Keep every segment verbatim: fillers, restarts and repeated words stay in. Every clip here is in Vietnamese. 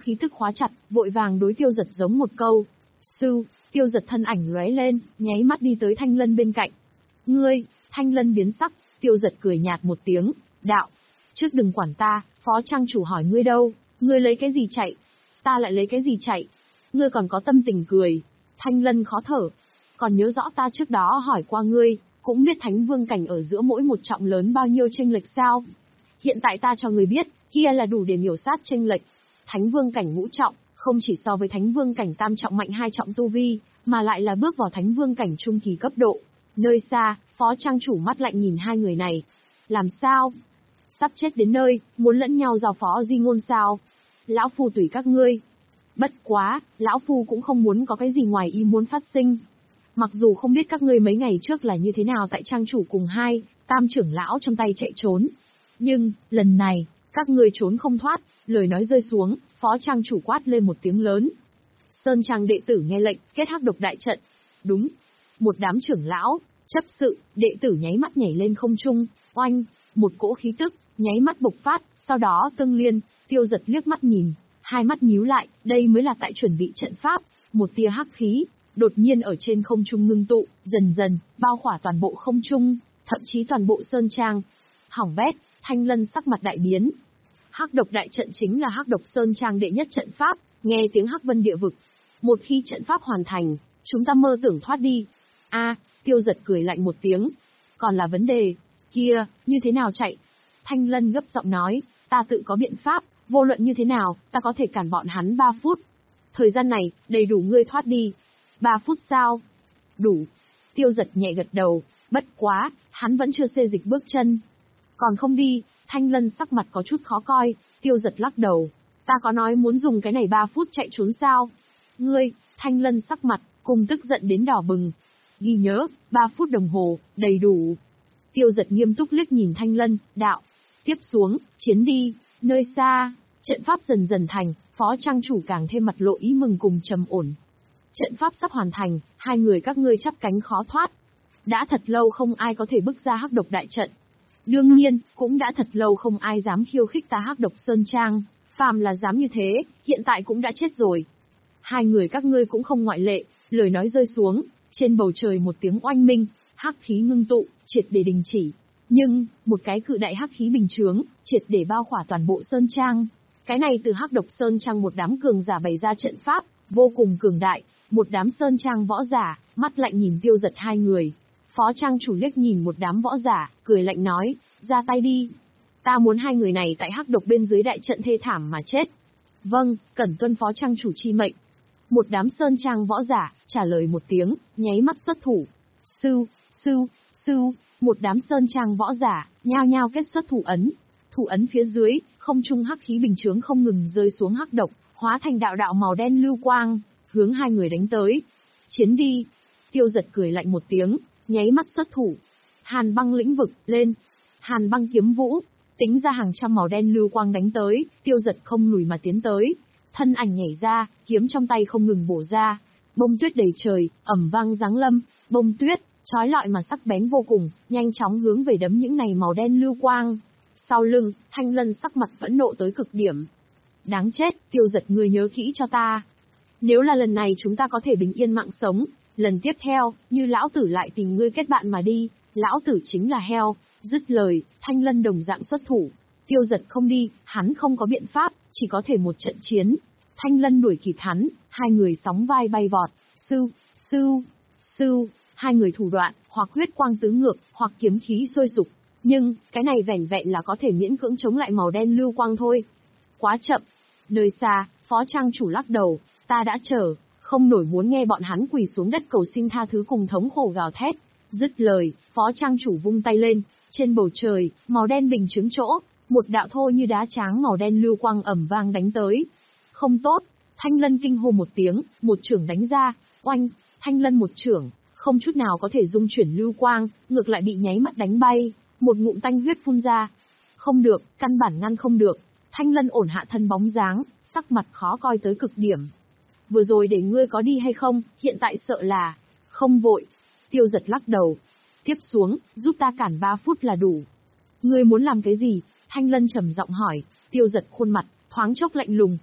khí tức khóa chặt, vội vàng đối Tiêu Giật giống một câu. Sư, Tiêu Giật thân ảnh lóe lên, nháy mắt đi tới Thanh Lân bên cạnh. Ngươi, Thanh Lân biến sắc, Tiêu Giật cười nhạt một tiếng, đạo. Trước đừng quản ta, phó trang chủ hỏi ngươi đâu, ngươi lấy cái gì chạy? Ta lại lấy cái gì chạy? Ngươi còn có tâm tình cười. Thanh Lân khó thở. Còn nhớ rõ ta trước đó hỏi qua ngươi, cũng biết Thánh Vương cảnh ở giữa mỗi một trọng lớn bao nhiêu chênh lệch sao? Hiện tại ta cho ngươi biết, kia là đủ để miểu sát chênh lệch. Thánh Vương cảnh ngũ trọng, không chỉ so với Thánh Vương cảnh tam trọng mạnh hai trọng tu vi, mà lại là bước vào Thánh Vương cảnh trung kỳ cấp độ. Nơi xa, phó trang chủ mắt lạnh nhìn hai người này. Làm sao? Sắp chết đến nơi, muốn lẫn nhau giao phó di ngôn sao? Lão Phu tùy các ngươi. Bất quá, Lão Phu cũng không muốn có cái gì ngoài ý muốn phát sinh. Mặc dù không biết các ngươi mấy ngày trước là như thế nào tại trang chủ cùng hai, tam trưởng lão trong tay chạy trốn. Nhưng, lần này, các ngươi trốn không thoát, lời nói rơi xuống, phó trang chủ quát lên một tiếng lớn. Sơn trang đệ tử nghe lệnh, kết hắc độc đại trận. Đúng. Một đám trưởng lão, chấp sự, đệ tử nháy mắt nhảy lên không trung, oanh, một cỗ khí tức, nháy mắt bộc phát, sau đó tương liên, Tiêu Giật liếc mắt nhìn, hai mắt nhíu lại, đây mới là tại chuẩn bị trận pháp, một tia hắc khí, đột nhiên ở trên không trung ngưng tụ, dần dần, bao khỏa toàn bộ không trung, thậm chí toàn bộ sơn trang. Hỏng bét, Thanh Lân sắc mặt đại biến. Hắc độc đại trận chính là hắc độc sơn trang đệ nhất trận pháp, nghe tiếng hắc vân địa vực. Một khi trận pháp hoàn thành, chúng ta mơ tưởng thoát đi. A, Tiêu Giật cười lạnh một tiếng. Còn là vấn đề, kia, như thế nào chạy? Thanh Lân gấp giọng nói, ta tự có biện pháp, vô luận như thế nào, ta có thể cản bọn hắn ba phút. Thời gian này, đầy đủ ngươi thoát đi. ba phút sao? Đủ. Tiêu Giật nhẹ gật đầu, bất quá, hắn vẫn chưa xê dịch bước chân. Còn không đi, Thanh Lân sắc mặt có chút khó coi, Tiêu Giật lắc đầu. Ta có nói muốn dùng cái này ba phút chạy trốn sao? Ngươi, Thanh Lân sắc mặt, cùng tức giận đến đỏ bừng. Ghi nhớ, ba phút đồng hồ, đầy đủ. Tiêu Giật nghiêm túc liếc nhìn Thanh Lân, đạo. Tiếp xuống, chiến đi, nơi xa, trận pháp dần dần thành, phó trang chủ càng thêm mặt lộ ý mừng cùng trầm ổn. Trận pháp sắp hoàn thành, hai người các ngươi chắp cánh khó thoát. Đã thật lâu không ai có thể bước ra hắc độc đại trận. Đương nhiên, cũng đã thật lâu không ai dám khiêu khích ta hắc độc sơn trang, phàm là dám như thế, hiện tại cũng đã chết rồi. Hai người các ngươi cũng không ngoại lệ, lời nói rơi xuống, trên bầu trời một tiếng oanh minh, hắc khí ngưng tụ, triệt để đình chỉ. Nhưng, một cái cự đại hắc khí bình chướng, triệt để bao khỏa toàn bộ sơn trang. Cái này từ hắc độc sơn trang một đám cường giả bày ra trận pháp, vô cùng cường đại, một đám sơn trang võ giả, mắt lạnh nhìn Tiêu Giật hai người. Phó trang chủ liếc nhìn một đám võ giả, cười lạnh nói, ra tay đi. Ta muốn hai người này tại hắc độc bên dưới đại trận thê thảm mà chết. Vâng, cẩn tuân phó trang chủ chi mệnh. Một đám sơn trang võ giả, trả lời một tiếng, nháy mắt xuất thủ. Sư, sư, sư, một đám sơn trang võ giả, nhao nhao kết xuất thủ ấn. Thủ ấn phía dưới, không trung hắc khí bình chướng không ngừng rơi xuống hắc độc, hóa thành đạo đạo màu đen lưu quang, hướng hai người đánh tới. Chiến đi. Tiêu Giật cười lạnh một tiếng, nháy mắt xuất thủ. Hàn băng lĩnh vực, lên. Hàn băng kiếm vũ, tính ra hàng trăm màu đen lưu quang đánh tới, Tiêu Giật không lùi mà tiến tới. Thân ảnh nhảy ra, kiếm trong tay không ngừng bổ ra. Bông tuyết đầy trời, ầm vang giáng lâm, bông tuyết, chói lọi mà sắc bén vô cùng, nhanh chóng hướng về đấm những này màu đen lưu quang. Sau lưng, Thanh Lân sắc mặt phẫn nộ tới cực điểm. Đáng chết, Tiêu Giật ngươi nhớ kỹ cho ta. Nếu là lần này chúng ta có thể bình yên mạng sống, lần tiếp theo, như lão tử lại tìm ngươi kết bạn mà đi, lão tử chính là heo. Dứt lời, Thanh Lân đồng dạng xuất thủ. Tiêu Giật không đi, hắn không có biện pháp, chỉ có thể một trận chiến. Thanh Lân đuổi kịp hắn, hai người sóng vai bay vọt. Sư, sư, sư, hai người thủ đoạn, hoặc huyết quang tứ ngược, hoặc kiếm khí sôi sục. Nhưng, cái này vẻn vẹn là có thể miễn cưỡng chống lại màu đen lưu quang thôi. Quá chậm. Nơi xa, phó trang chủ lắc đầu, ta đã chờ, không nổi muốn nghe bọn hắn quỳ xuống đất cầu xin tha thứ cùng thống khổ gào thét. Dứt lời, phó trang chủ vung tay lên, trên bầu trời, màu đen bình chứng chỗ, một đạo thô như đá tráng màu đen lưu quang ẩm vang đánh tới. Không tốt, Thanh Lân kinh hô một tiếng, một chưởng đánh ra, oanh, Thanh Lân một chưởng, không chút nào có thể dung chuyển lưu quang, ngược lại bị nháy mắt đánh bay, một ngụm tanh huyết phun ra. Không được, căn bản ngăn không được. Thanh Lân ổn hạ thân bóng dáng, sắc mặt khó coi tới cực điểm. Vừa rồi để ngươi có đi hay không, hiện tại sợ là không vội. Tiêu Giật lắc đầu. Tiếp xuống, giúp ta cản ba phút là đủ. Ngươi muốn làm cái gì? Thanh Lân trầm giọng hỏi. Tiêu Giật khuôn mặt thoáng chốc lạnh lùng.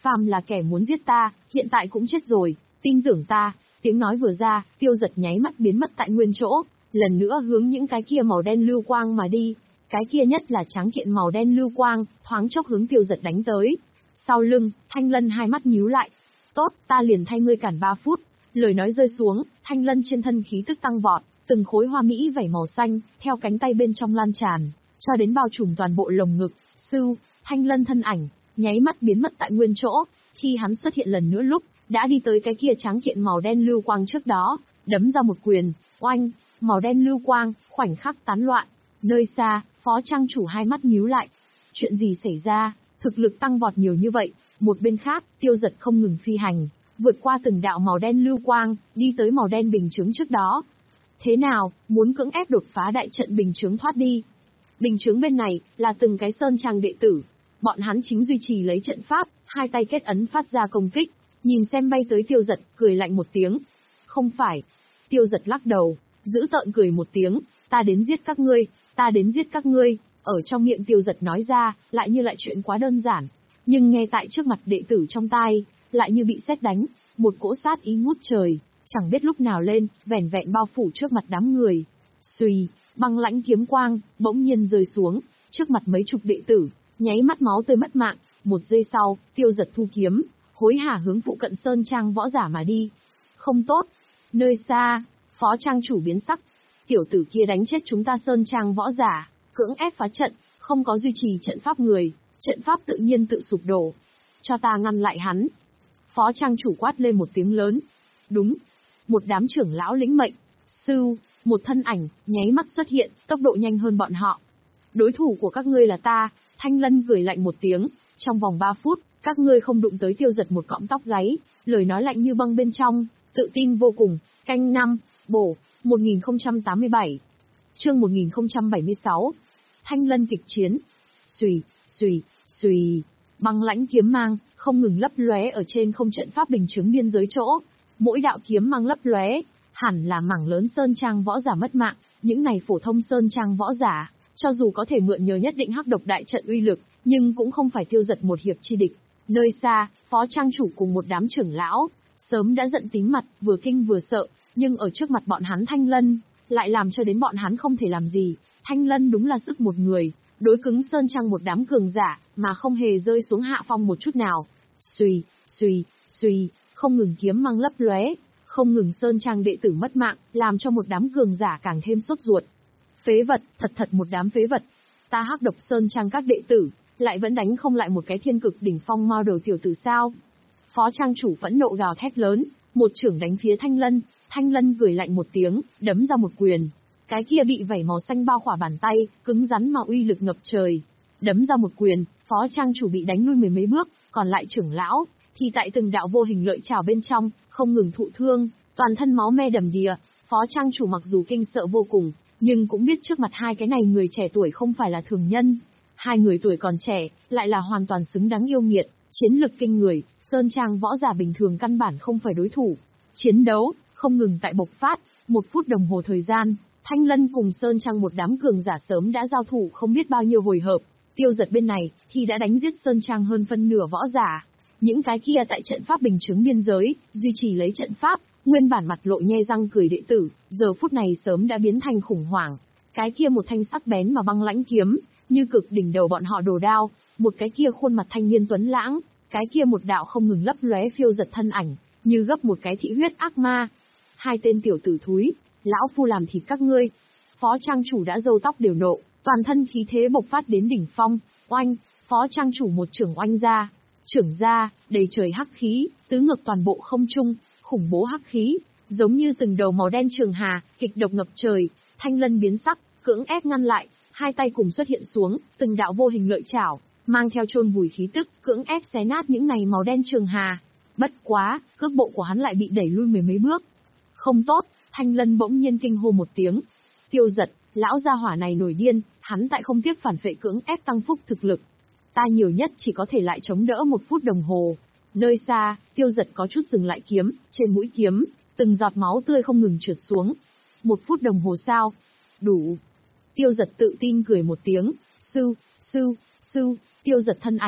phàm là kẻ muốn giết ta, hiện tại cũng chết rồi, tin tưởng ta. Tiếng nói vừa ra, Tiêu Dật nháy mắt biến mất tại nguyên chỗ, lần nữa hướng những cái kia màu đen lưu quang mà đi. Cái kia nhất là tráng kiện màu đen lưu quang, thoáng chốc hướng Tiêu Dật đánh tới. Sau lưng, Thanh Lân hai mắt nhíu lại. Tốt, ta liền thay ngươi cản ba phút. Lời nói rơi xuống, Thanh Lân trên thân khí tức tăng vọt, từng khối hoa mỹ vảy màu xanh, theo cánh tay bên trong lan tràn, cho đến bao trùm toàn bộ lồng ngực. Sưu, Thanh Lân thân ảnh, nháy mắt biến mất tại nguyên chỗ. Khi hắn xuất hiện lần nữa lúc, đã đi tới cái kia tráng kiện màu đen lưu quang trước đó, đấm ra một quyền, oanh, màu đen lưu quang, khoảnh khắc tán loạn. Nơi xa, Phó Trang chủ hai mắt nhíu lại. Chuyện gì xảy ra, thực lực tăng vọt nhiều như vậy? Một bên khác, Tiêu Dật không ngừng phi hành, vượt qua từng đạo màu đen lưu quang, đi tới màu đen bình chướng trước đó. Thế nào, muốn cưỡng ép đột phá đại trận bình chướng thoát đi? Bình chướng bên này, là từng cái sơn trang đệ tử. Bọn hắn chính duy trì lấy trận pháp, hai tay kết ấn phát ra công kích, nhìn xem bay tới Tiêu Dật, cười lạnh một tiếng. Không phải. Tiêu Dật lắc đầu, giữ tợn cười một tiếng, ta đến giết các ngươi, ta đến giết các ngươi. Ở trong miệng Tiêu Dật nói ra, lại như lại chuyện quá đơn giản. Nhưng nghe tại trước mặt đệ tử trong tai, lại như bị sét đánh, một cỗ sát ý ngút trời, chẳng biết lúc nào lên, vẻn vẹn bao phủ trước mặt đám người. Xuy, băng lãnh kiếm quang, bỗng nhiên rơi xuống, trước mặt mấy chục đệ tử, nháy mắt máu tươi mất mạng. Một giây sau, Tiêu Dật thu kiếm, hối hả hướng phụ cận sơn trang võ giả mà đi. Không tốt. Nơi xa, Phó Trang chủ biến sắc. Tiểu tử kia đánh chết chúng ta sơn trang võ giả, cưỡng ép phá trận, không có duy trì trận pháp người, trận pháp tự nhiên tự sụp đổ. Cho ta ngăn lại hắn. Phó Trang chủ quát lên một tiếng lớn. Đúng. Một đám trưởng lão lĩnh mệnh. Sưu, một thân ảnh, nháy mắt xuất hiện, tốc độ nhanh hơn bọn họ. Đối thủ của các ngươi là ta. Thanh Lân cười lạnh một tiếng. Trong vòng ba phút, các ngươi không đụng tới Tiêu Dật một cọng tóc gáy. Lời nói lạnh như băng bên trong, tự tin vô cùng. Canh năm, bổ, một nghìn không trăm tám mươi bảy. Chương một nghìn không trăm bảy mươi sáu. Thanh Lân kịch chiến. Xùy, xùy, xùy. Băng lãnh kiếm mang, không ngừng lấp lóe ở trên không trận pháp bình chứng biên giới chỗ. Mỗi đạo kiếm mang lấp lóe, hẳn là mảng lớn sơn trang võ giả mất mạng. Những này phổ thông sơn trang võ giả, cho dù có thể mượn nhờ nhất định hắc độc đại trận uy lực, nhưng cũng không phải Tiêu Dật một hiệp chi địch. Nơi xa, Phó Trang chủ cùng một đám trưởng lão, sớm đã giận tím mặt, vừa kinh vừa sợ, nhưng ở trước mặt bọn hắn Thanh Lân, lại làm cho đến bọn hắn không thể làm gì. Thanh Lân đúng là sức một người, đối cứng sơn trang một đám cường giả, mà không hề rơi xuống hạ phong một chút nào. Xuy, xuy, xuy, không ngừng kiếm mang lấp lóe, không ngừng sơn trang đệ tử mất mạng, làm cho một đám cường giả càng thêm sốt ruột. Phế vật, thật thật một đám phế vật. Ta hắc độc sơn trang các đệ tử, lại vẫn đánh không lại một cái thiên cực đỉnh phong mao đầu tiểu tử sao? Phó Trang chủ phẫn nộ gào thét lớn, một chưởng đánh phía Thanh Lân. Thanh Lân cười lạnh một tiếng, đấm ra một quyền. Cái kia bị vảy màu xanh bao khỏa bàn tay, cứng rắn mà uy lực ngập trời. Đấm ra một quyền, Phó Trang chủ bị đánh lui mười mấy bước, còn lại trưởng lão, thì tại từng đạo vô hình lợi trảo bên trong, không ngừng thụ thương, toàn thân máu me đầm đìa. Phó Trang chủ mặc dù kinh sợ vô cùng, nhưng cũng biết trước mặt hai cái này người trẻ tuổi không phải là thường nhân. Hai người tuổi còn trẻ, lại là hoàn toàn xứng đáng yêu nghiệt, chiến lực kinh người, sơn trang võ giả bình thường căn bản không phải đối thủ. Chiến đấu, không ngừng tại bộc phát, một phút đồng hồ thời gian, Thanh Lân cùng sơn trang một đám cường giả sớm đã giao thủ không biết bao nhiêu hồi hợp. Tiêu Dật bên này, thì đã đánh giết sơn trang hơn phân nửa võ giả. Những cái kia tại trận pháp bình chứng biên giới, duy trì lấy trận pháp, nguyên bản mặt lộ nhe răng cười đệ tử, giờ phút này sớm đã biến thành khủng hoảng. Cái kia một thanh sắc bén mà băng lãnh kiếm, như cực đỉnh đầu bọn họ đồ đao, một cái kia khuôn mặt thanh niên tuấn lãng, cái kia một đạo không ngừng lấp lóe phiêu giật thân ảnh, như gấp một cái thị huyết ác ma. Hai tên tiểu tử thúi, lão phu làm thịt các ngươi. Phó Trang chủ đã râu tóc đều nộ, toàn thân khí thế bộc phát đến đỉnh phong, oanh, Phó Trang chủ một trưởng oanh ra, trưởng ra, đầy trời hắc khí, tứ ngược toàn bộ không trung, khủng bố hắc khí, giống như từng đầu màu đen trường hà, kịch độc ngập trời. Thanh Lân biến sắc, cưỡng ép ngăn lại, hai tay cùng xuất hiện xuống, từng đạo vô hình lợi chảo, mang theo chôn vùi khí tức, cưỡng ép xé nát những này màu đen trường hà. Bất quá, cước bộ của hắn lại bị đẩy lui mười mấy bước. Không tốt, Thanh Lân bỗng nhiên kinh hô một tiếng. Tiêu Dật, lão gia hỏa này nổi điên, hắn tại không tiếc phản phệ cưỡng ép tăng phúc thực lực. Ta nhiều nhất chỉ có thể lại chống đỡ một phút đồng hồ. Nơi xa, Tiêu Dật có chút dừng lại kiếm, trên mũi kiếm, từng giọt máu tươi không ngừng trượt xuống. Một phút đồng hồ sao? Đủ. Tiêu Dật tự tin cười một tiếng, sư, sư, sư, Tiêu Dật thân ảnh,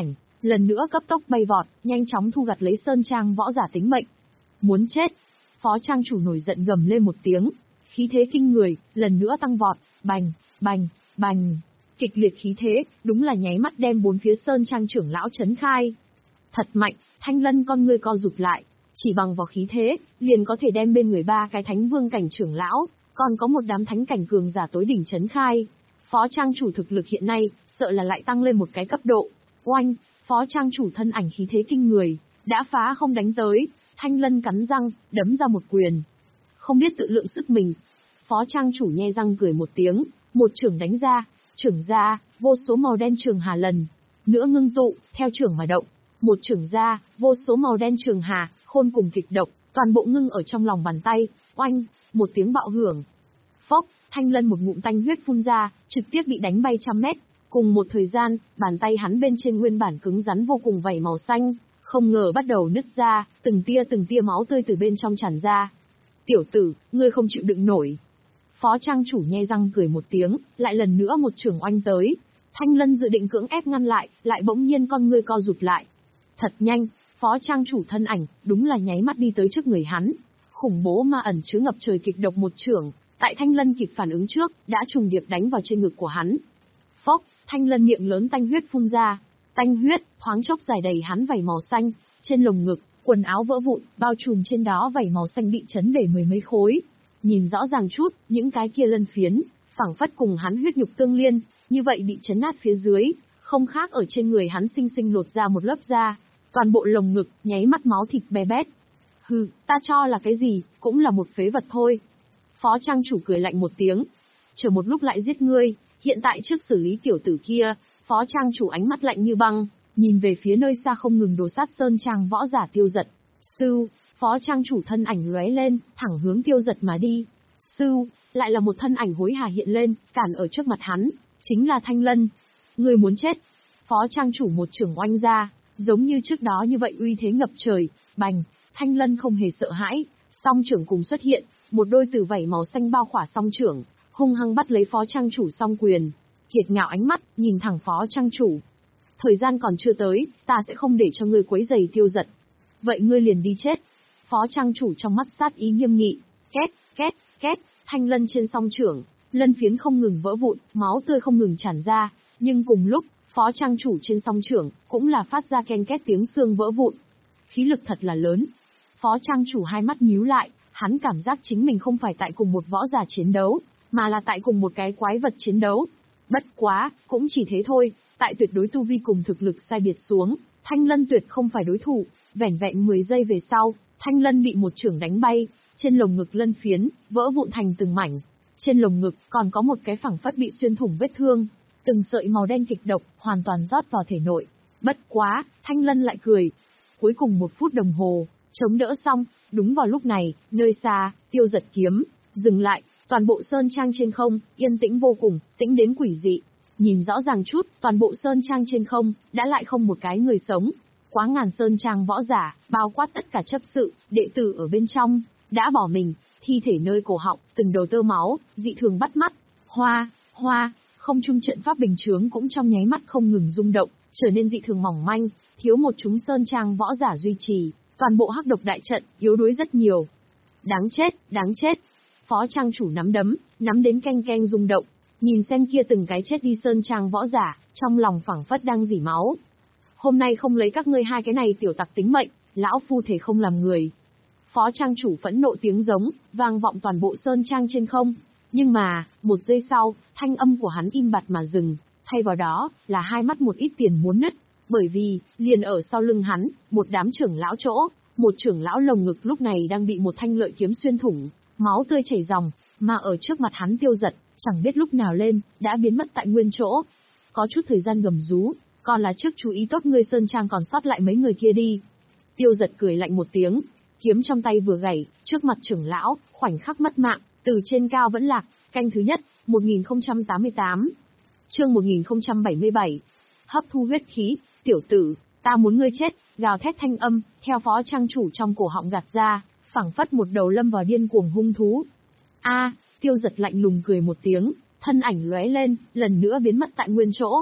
lần nữa cấp tốc bay vọt, nhanh chóng thu gặt lấy sơn trang võ giả tính mệnh. Muốn chết! Phó trang chủ nổi giận gầm lên một tiếng, khí thế kinh người, lần nữa tăng vọt, bành, bành, bành. Kịch liệt khí thế, đúng là nháy mắt đem bốn phía sơn trang trưởng lão chấn khai. Thật mạnh, Thanh Lân con ngươi co rụt lại, chỉ bằng vào khí thế, liền có thể đem bên người ba cái thánh vương cảnh trưởng lão, còn có một đám thánh cảnh cường giả tối đỉnh chấn khai. Phó trang chủ thực lực hiện nay, sợ là lại tăng lên một cái cấp độ. Oanh, phó trang chủ thân ảnh khí thế kinh người, đã phá không đánh tới, Thanh Lân cắn răng, đấm ra một quyền. Không biết tự lượng sức mình. Phó trang chủ nhe răng cười một tiếng, một chưởng đánh ra, chưởng ra, vô số màu đen trường hà lần nữa ngưng tụ, theo chưởng mà động. Một chưởng ra, vô số màu đen trường hà, khôn cùng kịch độc, toàn bộ ngưng ở trong lòng bàn tay. Oanh, một tiếng bạo hưởng. Phốc, Thanh Lân một ngụm tanh huyết phun ra, trực tiếp bị đánh bay trăm mét. Cùng một thời gian, bàn tay hắn bên trên nguyên bản cứng rắn vô cùng vảy màu xanh, không ngờ bắt đầu nứt ra, từng tia từng tia máu tươi từ bên trong tràn ra. Tiểu tử, ngươi không chịu đựng nổi. Phó trang chủ nhe răng cười một tiếng, lại lần nữa một chưởng oanh tới. Thanh Lân dự định cưỡng ép ngăn lại, lại bỗng nhiên con ngươi co rụt lại. Thật nhanh, phó trang chủ thân ảnh, đúng là nháy mắt đi tới trước người hắn. Khủng bố ma ẩn chứa ngập trời kịch độc một chưởng, tại Thanh Lân kịp phản ứng trước, đã trùng điệp đánh vào trên ngực của hắn. Phốc, Thanh Lân miệng lớn tanh huyết phun ra. Tanh huyết, thoáng chốc dài đầy hắn vảy màu xanh, trên lồng ngực, quần áo vỡ vụn, bao trùm trên đó vảy màu xanh bị chấn bể mười mấy khối. Nhìn rõ ràng chút, những cái kia lân phiến, phảng phất cùng hắn huyết nhục tương liên, như vậy bị chấn nát phía dưới, không khác ở trên người hắn sinh sinh lột ra một lớp da, toàn bộ lồng ngực, nháy mắt máu thịt be bét. Hừ, ta cho là cái gì, cũng là một phế vật thôi. Phó trang chủ cười lạnh một tiếng, chờ một lúc lại giết ngươi, hiện tại trước xử lý tiểu tử kia. Phó trang chủ ánh mắt lạnh như băng, nhìn về phía nơi xa không ngừng đổ sát sơn trang võ giả Tiêu Dật. Sư, phó trang chủ thân ảnh lóe lên, thẳng hướng Tiêu Dật mà đi. Sư, lại là một thân ảnh hối hả hiện lên, cản ở trước mặt hắn, chính là Thanh Lân. Ngươi muốn chết. Phó trang chủ một chưởng oanh ra, giống như trước đó như vậy uy thế ngập trời, bành, Thanh Lân không hề sợ hãi, song chưởng cùng xuất hiện, một đôi tử vảy màu xanh bao khỏa song chưởng, hung hăng bắt lấy phó trang chủ song quyền. Kiệt ngạo ánh mắt, nhìn thẳng phó trang chủ. Thời gian còn chưa tới, ta sẽ không để cho ngươi quấy rầy Tiêu Dật. Vậy ngươi liền đi chết. Phó trang chủ trong mắt sát ý nghiêm nghị. Két, két, két, Thanh Lân trên song chưởng, lân phiến không ngừng vỡ vụn, máu tươi không ngừng tràn ra. Nhưng cùng lúc, phó trang chủ trên song chưởng, cũng là phát ra ken két tiếng xương vỡ vụn. Khí lực thật là lớn. Phó trang chủ hai mắt nhíu lại, hắn cảm giác chính mình không phải tại cùng một võ giả chiến đấu, mà là tại cùng một cái quái vật chiến đấu. Bất quá, cũng chỉ thế thôi, tại tuyệt đối tu vi cùng thực lực sai biệt xuống, Thanh Lân tuyệt không phải đối thủ. Vẻn vẹn mười giây về sau, Thanh Lân bị một chưởng đánh bay, trên lồng ngực lân phiến, vỡ vụn thành từng mảnh. Trên lồng ngực còn có một cái phẳng phất bị xuyên thủng vết thương, từng sợi màu đen kịch độc hoàn toàn rót vào thể nội. Bất quá, Thanh Lân lại cười. Cuối cùng một phút đồng hồ, chống đỡ xong, đúng vào lúc này, nơi xa, Tiêu Dật kiếm dừng lại. Toàn bộ sơn trang trên không, yên tĩnh vô cùng, tĩnh đến quỷ dị. Nhìn rõ ràng chút, toàn bộ sơn trang trên không, đã lại không một cái người sống. Quá ngàn sơn trang võ giả, bao quát tất cả chấp sự, đệ tử ở bên trong, đã bỏ mình, thi thể nơi cổ họng, từng đầu tơ máu, dị thường bắt mắt. Hoa, hoa, không trung trận pháp bình chướng cũng trong nháy mắt không ngừng rung động, trở nên dị thường mỏng manh, thiếu một chúng sơn trang võ giả duy trì, toàn bộ hắc độc đại trận, yếu đuối rất nhiều. Đáng chết, đáng chết. Phó trang chủ nắm đấm, nắm đến keng keng rung động, nhìn xem kia từng cái chết đi sơn trang võ giả, trong lòng phảng phất đang rỉ máu. Hôm nay không lấy các ngươi hai cái này tiểu tặc tính mệnh, lão phu thể không làm người. Phó trang chủ phẫn nộ tiếng giống, vang vọng toàn bộ sơn trang trên không. Nhưng mà, một giây sau, thanh âm của hắn im bặt mà dừng, thay vào đó, là hai mắt một ít tiền muốn nứt. Bởi vì, liền ở sau lưng hắn, một đám trưởng lão chỗ, một trưởng lão lồng ngực lúc này đang bị một thanh lợi kiếm xuyên thủng. Máu tươi chảy ròng, mà ở trước mặt hắn Tiêu Dật, chẳng biết lúc nào lên, đã biến mất tại nguyên chỗ. Có chút thời gian gầm rú, còn là trước chú ý tốt ngươi sơn trang còn sót lại mấy người kia đi. Tiêu Dật cười lạnh một tiếng, kiếm trong tay vừa gảy, trước mặt trưởng lão, khoảnh khắc mất mạng, từ trên cao vẫn lạc, canh thứ nhất, một nghìn không trăm tám mươi tám. Chương một nghìn không trăm bảy mươi bảy. Hấp thu huyết khí, tiểu tử, ta muốn ngươi chết, gào thét thanh âm, theo phó trang chủ trong cổ họng gạt ra. Phảng phất một đầu lâm vào điên cuồng hung thú. A, à, Tiêu Dật lạnh lùng cười một tiếng, thân ảnh lóe lên, lần nữa biến mất tại nguyên chỗ.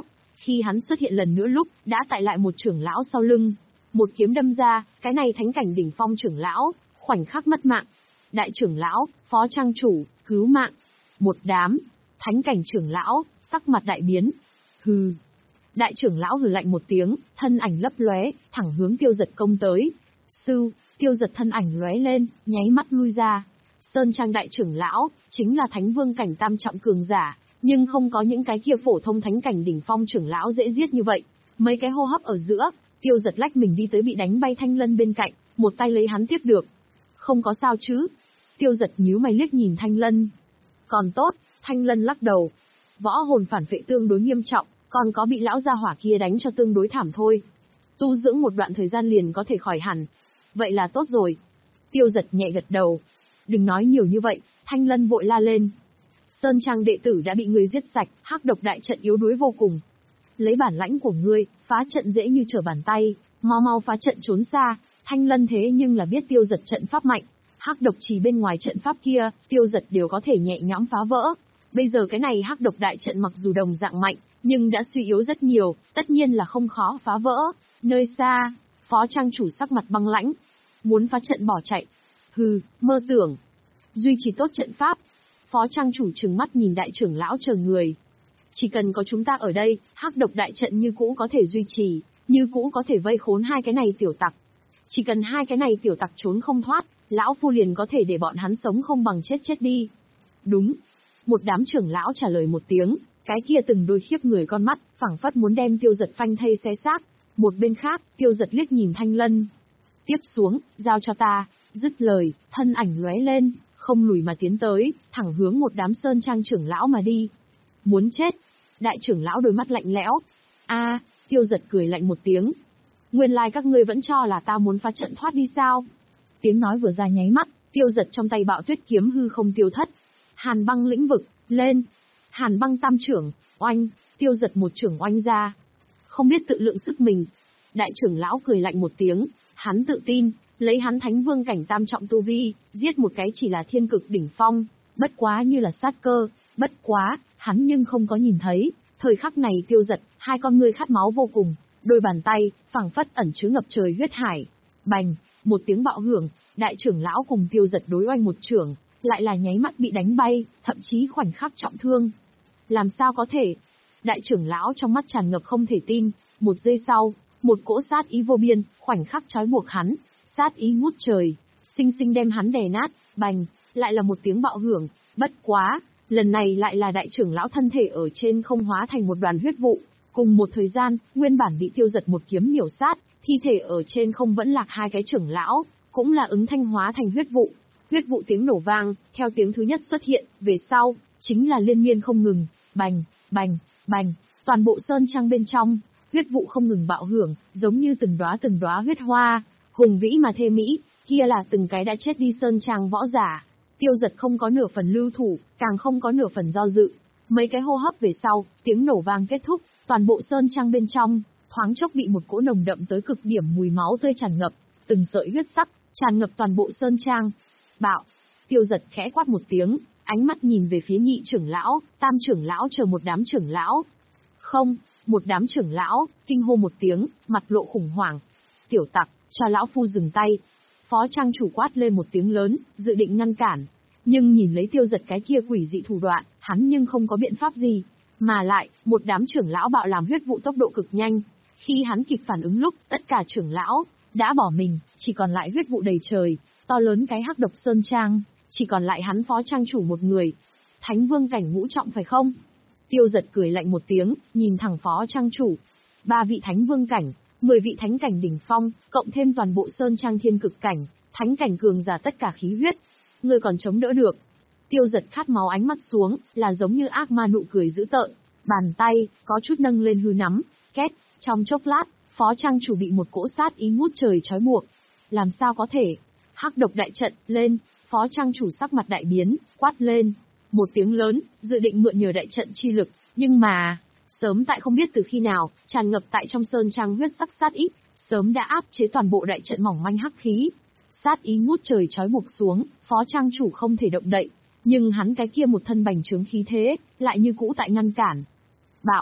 Khi hắn xuất hiện lần nữa lúc, đã tại lại một trưởng lão sau lưng. Một kiếm đâm ra, cái này thánh cảnh đỉnh phong trưởng lão, khoảnh khắc mất mạng. Đại trưởng lão, phó trang chủ, cứu mạng. Một đám, thánh cảnh trưởng lão, sắc mặt đại biến. Hừ. Đại trưởng lão hừ lạnh một tiếng, thân ảnh lấp lóe, thẳng hướng Tiêu Giật công tới. Sư, Tiêu Giật thân ảnh lóe lên, nháy mắt lui ra. Sơn Trang đại trưởng lão, chính là thánh vương cảnh tam trọng cường giả, nhưng không có những cái kia phổ thông thánh cảnh đỉnh phong trưởng lão dễ giết như vậy. Mấy cái hô hấp ở giữa, Tiêu Giật lách mình đi tới bị đánh bay Thanh Lân bên cạnh, một tay lấy hắn tiếp được. Không có sao chứ? Tiêu Giật nhíu mày liếc nhìn Thanh Lân. Còn tốt, Thanh Lân lắc đầu. Võ hồn phản phệ tương đối nghiêm trọng, còn có bị lão gia hỏa kia đánh cho tương đối thảm thôi. Tu dưỡng một đoạn thời gian liền có thể khỏi hẳn. Vậy là tốt rồi. Tiêu Giật nhẹ gật đầu. Đừng nói nhiều như vậy, Thanh Lân vội la lên. Sơn Trang đệ tử đã bị người giết sạch, hắc độc đại trận yếu đuối vô cùng. Lấy bản lãnh của ngươi, phá trận dễ như trở bàn tay, mau mau phá trận trốn xa. Thanh Lân thế nhưng là biết Tiêu Giật trận pháp mạnh, hắc độc chỉ bên ngoài trận pháp kia, Tiêu Giật đều có thể nhẹ nhõm phá vỡ. Bây giờ cái này hắc độc đại trận mặc dù đồng dạng mạnh, nhưng đã suy yếu rất nhiều, tất nhiên là không khó phá vỡ. Nơi xa, phó trang chủ sắc mặt băng lãnh, muốn phá trận bỏ chạy. Hừ, mơ tưởng. Duy trì tốt trận pháp. Phó trang chủ trừng mắt nhìn đại trưởng lão chờ người. Chỉ cần có chúng ta ở đây, hắc độc đại trận như cũ có thể duy trì, như cũ có thể vây khốn hai cái này tiểu tặc. Chỉ cần hai cái này tiểu tặc trốn không thoát, lão phu liền có thể để bọn hắn sống không bằng chết chết đi. Đúng. Một đám trưởng lão trả lời một tiếng, cái kia từng đôi khiếp người con mắt, phảng phất muốn đem Tiêu Giật phanh thây xé xác. Một bên khác, Tiêu Giật liếc nhìn Thanh Lân. Tiếp xuống, giao cho ta. Dứt lời, thân ảnh lóe lên, không lùi mà tiến tới, thẳng hướng một đám Sơn Trang trưởng lão mà đi. Muốn chết. Đại trưởng lão đôi mắt lạnh lẽo. A, Tiêu Giật cười lạnh một tiếng. Nguyên lai các ngươi vẫn cho là ta muốn phá trận thoát đi sao? Tiếng nói vừa ra nháy mắt, Tiêu Giật trong tay bạo tuyết kiếm hư không tiêu thất. Hàn băng lĩnh vực, lên. Hàn băng tam trưởng, oanh, Tiêu Giật một trưởng oanh ra. Không biết tự lượng sức mình. Đại trưởng lão cười lạnh một tiếng, hắn tự tin, lấy hắn thánh vương cảnh tam trọng tu vi, giết một cái chỉ là thiên cực đỉnh phong, bất quá như là sát cơ, bất quá, hắn nhưng không có nhìn thấy. Thời khắc này Tiêu Giật, hai con ngươi khát máu vô cùng, đôi bàn tay, phảng phất ẩn chứa ngập trời huyết hải. Bành, một tiếng bạo hưởng, đại trưởng lão cùng Tiêu Giật đối oanh một trưởng, lại là nháy mắt bị đánh bay, thậm chí khoảnh khắc trọng thương. Làm sao có thể? Đại trưởng lão trong mắt tràn ngập không thể tin, một giây sau, một cỗ sát ý vô biên, khoảnh khắc trói buộc hắn, sát ý ngút trời, sinh sinh đem hắn đè nát, bành, lại là một tiếng bạo hưởng, bất quá, lần này lại là đại trưởng lão thân thể ở trên không hóa thành một đoàn huyết vụ, cùng một thời gian, nguyên bản bị Tiêu Giật một kiếm miểu sát, thi thể ở trên không vẫn lạc hai cái trưởng lão, cũng là ứng thanh hóa thành huyết vụ. Huyết vụ tiếng nổ vang, theo tiếng thứ nhất xuất hiện, về sau, chính là liên miên không ngừng, bành, bành, bành, toàn bộ Sơn Trang bên trong, huyết vụ không ngừng bạo hưởng, giống như từng đóa từng đóa huyết hoa, hùng vĩ mà thê mỹ, kia là từng cái đã chết đi Sơn Trang võ giả. Tiêu Giật không có nửa phần lưu thủ, càng không có nửa phần do dự. Mấy cái hô hấp về sau, tiếng nổ vang kết thúc, toàn bộ Sơn Trang bên trong, thoáng chốc bị một cỗ nồng đậm tới cực điểm mùi máu tươi tràn ngập, từng sợi huyết sắc, tràn ngập toàn bộ Sơn Trang. Bạo, Tiêu Giật khẽ quát một tiếng, ánh mắt nhìn về phía nhị trưởng lão, tam trưởng lão chờ một đám trưởng lão. Không, một đám trưởng lão, kinh hô một tiếng, mặt lộ khủng hoảng. Tiểu tặc, cho lão phu dừng tay. Phó trang chủ quát lên một tiếng lớn, dự định ngăn cản. Nhưng nhìn lấy Tiêu Giật cái kia quỷ dị thủ đoạn, hắn nhưng không có biện pháp gì. Mà lại, một đám trưởng lão bạo làm huyết vụ tốc độ cực nhanh. Khi hắn kịp phản ứng lúc, tất cả trưởng lão đã bỏ mình, chỉ còn lại huyết vụ đầy trời, to lớn cái hắc độc Sơn Trang, chỉ còn lại hắn phó trang chủ một người. Thánh vương cảnh ngũ trọng phải không? Tiêu Giật cười lạnh một tiếng, nhìn thẳng phó trang chủ. Ba vị thánh vương cảnh, mười vị thánh cảnh đỉnh phong, cộng thêm toàn bộ Sơn Trang thiên cực cảnh, thánh cảnh cường giả tất cả khí huyết. Ngươi còn chống đỡ được. Tiêu Giật khát máu ánh mắt xuống, là giống như ác ma nụ cười dữ tợn. Bàn tay, có chút nâng lên hư nắm, két, trong chốc lát, phó trang chủ bị một cỗ sát ý ngút trời trói buộc. Làm sao có thể? Hắc độc đại trận, lên, phó trang chủ sắc mặt đại biến, quát lên. Một tiếng lớn, dự định mượn nhờ đại trận chi lực, nhưng mà, sớm tại không biết từ khi nào, tràn ngập tại trong Sơn Trang huyết sắc sát ý, sớm đã áp chế toàn bộ đại trận mỏng manh hắc khí. Sát ý ngút trời trói buộc xuống, phó trang chủ không thể động đậy, nhưng hắn cái kia một thân bành trướng khí thế, lại như cũ tại ngăn cản. Bạo,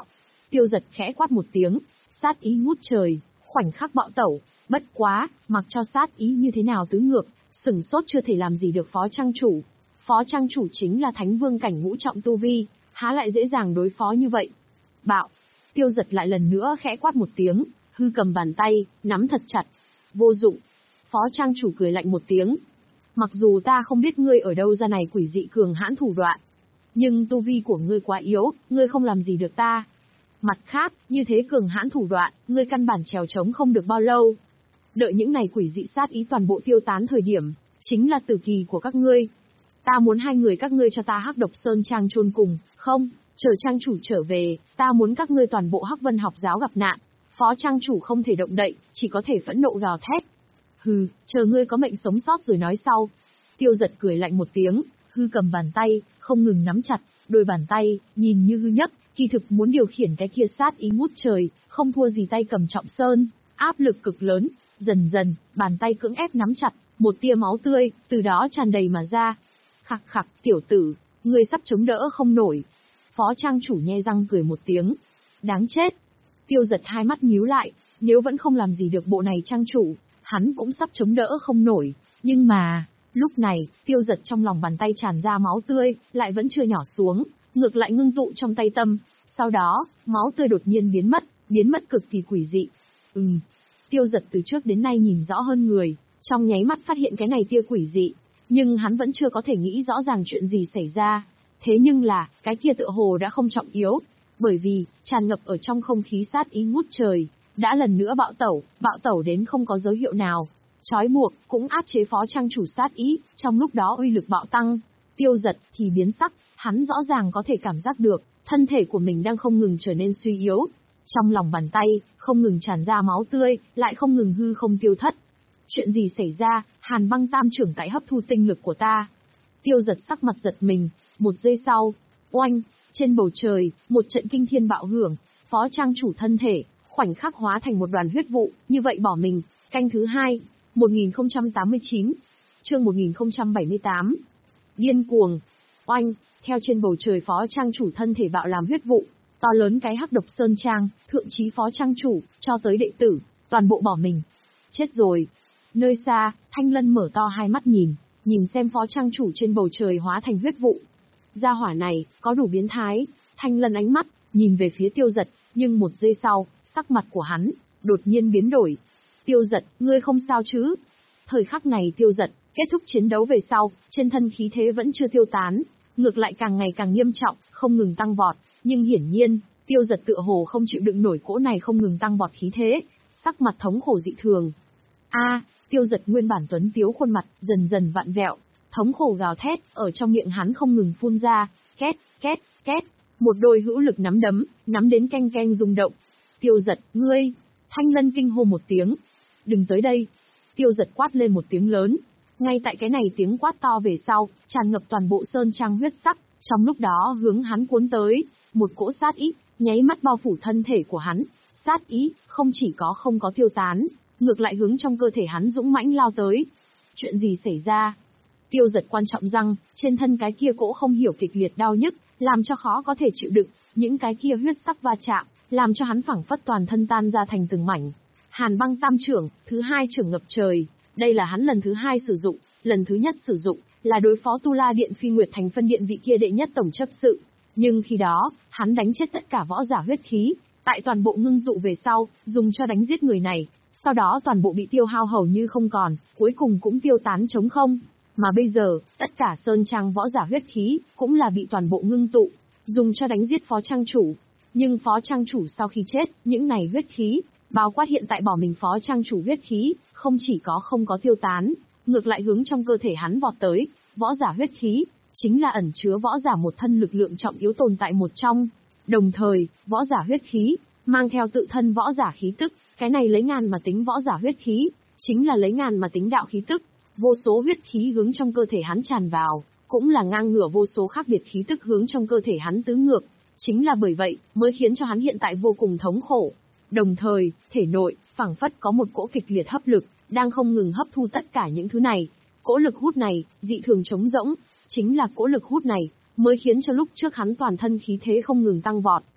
Tiêu Giật khẽ quát một tiếng, sát ý ngút trời, khoảnh khắc bạo tẩu, bất quá, mặc cho sát ý như thế nào tứ ngược, sửng sốt chưa thể làm gì được phó trang chủ. Phó trang chủ chính là thánh vương cảnh ngũ trọng tu vi, há lại dễ dàng đối phó như vậy. Bạo, Tiêu Giật lại lần nữa khẽ quát một tiếng, hư cầm bàn tay, nắm thật chặt. Vô dụng. Phó trang chủ cười lạnh một tiếng. Mặc dù ta không biết ngươi ở đâu ra này quỷ dị cường hãn thủ đoạn, nhưng tu vi của ngươi quá yếu, ngươi không làm gì được ta. Mặt khác, như thế cường hãn thủ đoạn, ngươi căn bản trèo trống không được bao lâu. Đợi những này quỷ dị sát ý toàn bộ tiêu tán thời điểm, chính là tử kỳ của các ngươi. Ta muốn hai người các ngươi cho ta Hắc Độc Sơn Trang chôn cùng, không, chờ trang chủ trở về, ta muốn các ngươi toàn bộ Hắc Vân học giáo gặp nạn. Phó trang chủ không thể động đậy, chỉ có thể phẫn nộ gào thét. Hừ, chờ ngươi có mệnh sống sót rồi nói sau. Tiêu Giật cười lạnh một tiếng, hư cầm bàn tay, không ngừng nắm chặt, đôi bàn tay, nhìn như hư nhấc, kỳ thực muốn điều khiển cái kia sát ý ngút trời, không thua gì tay cầm trọng sơn, áp lực cực lớn, dần dần, bàn tay cưỡng ép nắm chặt, một tia máu tươi, từ đó tràn đầy mà ra. Khặc khặc, tiểu tử, ngươi sắp chống đỡ không nổi. Phó trang chủ nhe răng cười một tiếng. Đáng chết. Tiêu Giật hai mắt nhíu lại, nếu vẫn không làm gì được bộ này trang chủ, hắn cũng sắp chống đỡ không nổi, nhưng mà, lúc này, Tiêu Giật trong lòng bàn tay tràn ra máu tươi, lại vẫn chưa nhỏ xuống, ngược lại ngưng tụ trong tay tâm, sau đó, máu tươi đột nhiên biến mất, biến mất cực kỳ quỷ dị. Ừm, Tiêu Giật từ trước đến nay nhìn rõ hơn người, trong nháy mắt phát hiện cái này tia quỷ dị, nhưng hắn vẫn chưa có thể nghĩ rõ ràng chuyện gì xảy ra. Thế nhưng là, cái kia tựa hồ đã không trọng yếu, bởi vì, tràn ngập ở trong không khí sát ý ngút trời, đã lần nữa bạo tẩu, bạo tẩu đến không có dấu hiệu nào. Trói buộc, cũng áp chế phó trang chủ sát ý, trong lúc đó uy lực bạo tăng. Tiêu Giật thì biến sắc, hắn rõ ràng có thể cảm giác được, thân thể của mình đang không ngừng trở nên suy yếu. Trong lòng bàn tay, không ngừng tràn ra máu tươi, lại không ngừng hư không tiêu thất. Chuyện gì xảy ra, Hàn Băng Tam trưởng tại hấp thu tinh lực của ta. Tiêu Giật sắc mặt giật mình, một giây sau, oanh, trên bầu trời, một trận kinh thiên bạo hưởng, phó trang chủ thân thể, khoảnh khắc hóa thành một đoàn huyết vụ, như vậy bỏ mình. Canh thứ hai, một nghìn không trăm tám mươi chín, chương một nghìn không trăm bảy mươi tám. Điên cuồng, oanh, theo trên bầu trời phó trang chủ thân thể bạo làm huyết vụ, to lớn cái Hắc Độc Sơn Trang, thượng chí phó trang chủ, cho tới đệ tử, toàn bộ bỏ mình. Chết rồi. Nơi xa, Thanh Lân mở to hai mắt nhìn, nhìn xem phó trang chủ trên bầu trời hóa thành huyết vụ. Gia hỏa này, có đủ biến thái. Thanh Lân ánh mắt, nhìn về phía Tiêu Giật, nhưng một giây sau, sắc mặt của hắn, đột nhiên biến đổi. Tiêu Giật, ngươi không sao chứ? Thời khắc này Tiêu Giật, kết thúc chiến đấu về sau, trên thân khí thế vẫn chưa tiêu tán, ngược lại càng ngày càng nghiêm trọng, không ngừng tăng vọt, nhưng hiển nhiên, Tiêu Giật tựa hồ không chịu đựng nổi cỗ này không ngừng tăng vọt khí thế, sắc mặt thống khổ dị thường. A, Tiêu Giật nguyên bản tuấn tiếu khuôn mặt, dần dần vặn vẹo, thống khổ gào thét, ở trong miệng hắn không ngừng phun ra, két, két, két, một đôi hữu lực nắm đấm, nắm đến canh canh rung động. Tiêu Giật, ngươi! Thanh Lân kinh hô một tiếng. Đừng tới đây! Tiêu Giật quát lên một tiếng lớn. Ngay tại cái này tiếng quát to về sau, tràn ngập toàn bộ sơn trang huyết sắc, trong lúc đó hướng hắn cuốn tới, một cỗ sát ý, nháy mắt bao phủ thân thể của hắn. Sát ý, không chỉ có không có tiêu tán, ngược lại hướng trong cơ thể hắn dũng mãnh lao tới. Chuyện gì xảy ra? Tiêu Giật quan trọng rằng, trên thân cái kia cỗ không hiểu kịch liệt đau nhức, làm cho khó có thể chịu đựng, những cái kia huyết sắc va chạm, làm cho hắn phảng phất toàn thân tan ra thành từng mảnh. Hàn Băng Tam trưởng, thứ hai trưởng ngập trời, đây là hắn lần thứ hai sử dụng, lần thứ nhất sử dụng, là đối phó Tu La Điện Phi Nguyệt Thành phân điện vị kia đệ nhất tổng chấp sự. Nhưng khi đó, hắn đánh chết tất cả võ giả huyết khí, tại toàn bộ ngưng tụ về sau, dùng cho đánh giết người này, sau đó toàn bộ bị tiêu hao hầu như không còn, cuối cùng cũng tiêu tán trống không. Mà bây giờ, tất cả sơn trang võ giả huyết khí, cũng là bị toàn bộ ngưng tụ, dùng cho đánh giết phó trang chủ. Nhưng phó trang chủ sau khi chết, những này huyết khí, bao quát hiện tại bỏ mình phó trang chủ huyết khí, không chỉ có không có tiêu tán, ngược lại hướng trong cơ thể hắn vọt tới, võ giả huyết khí, chính là ẩn chứa võ giả một thân lực lượng trọng yếu tồn tại một trong. Đồng thời, võ giả huyết khí, mang theo tự thân võ giả khí tức, cái này lấy ngàn mà tính võ giả huyết khí, chính là lấy ngàn mà tính đạo khí tức, vô số huyết khí hướng trong cơ thể hắn tràn vào, cũng là ngang ngửa vô số khác biệt khí tức hướng trong cơ thể hắn tứ ngược. Chính là bởi vậy, mới khiến cho hắn hiện tại vô cùng thống khổ. Đồng thời, thể nội, phảng phất có một cỗ kịch liệt hấp lực, đang không ngừng hấp thu tất cả những thứ này. Cỗ lực hút này, dị thường trống rỗng, chính là cỗ lực hút này, mới khiến cho lúc trước hắn toàn thân khí thế không ngừng tăng vọt.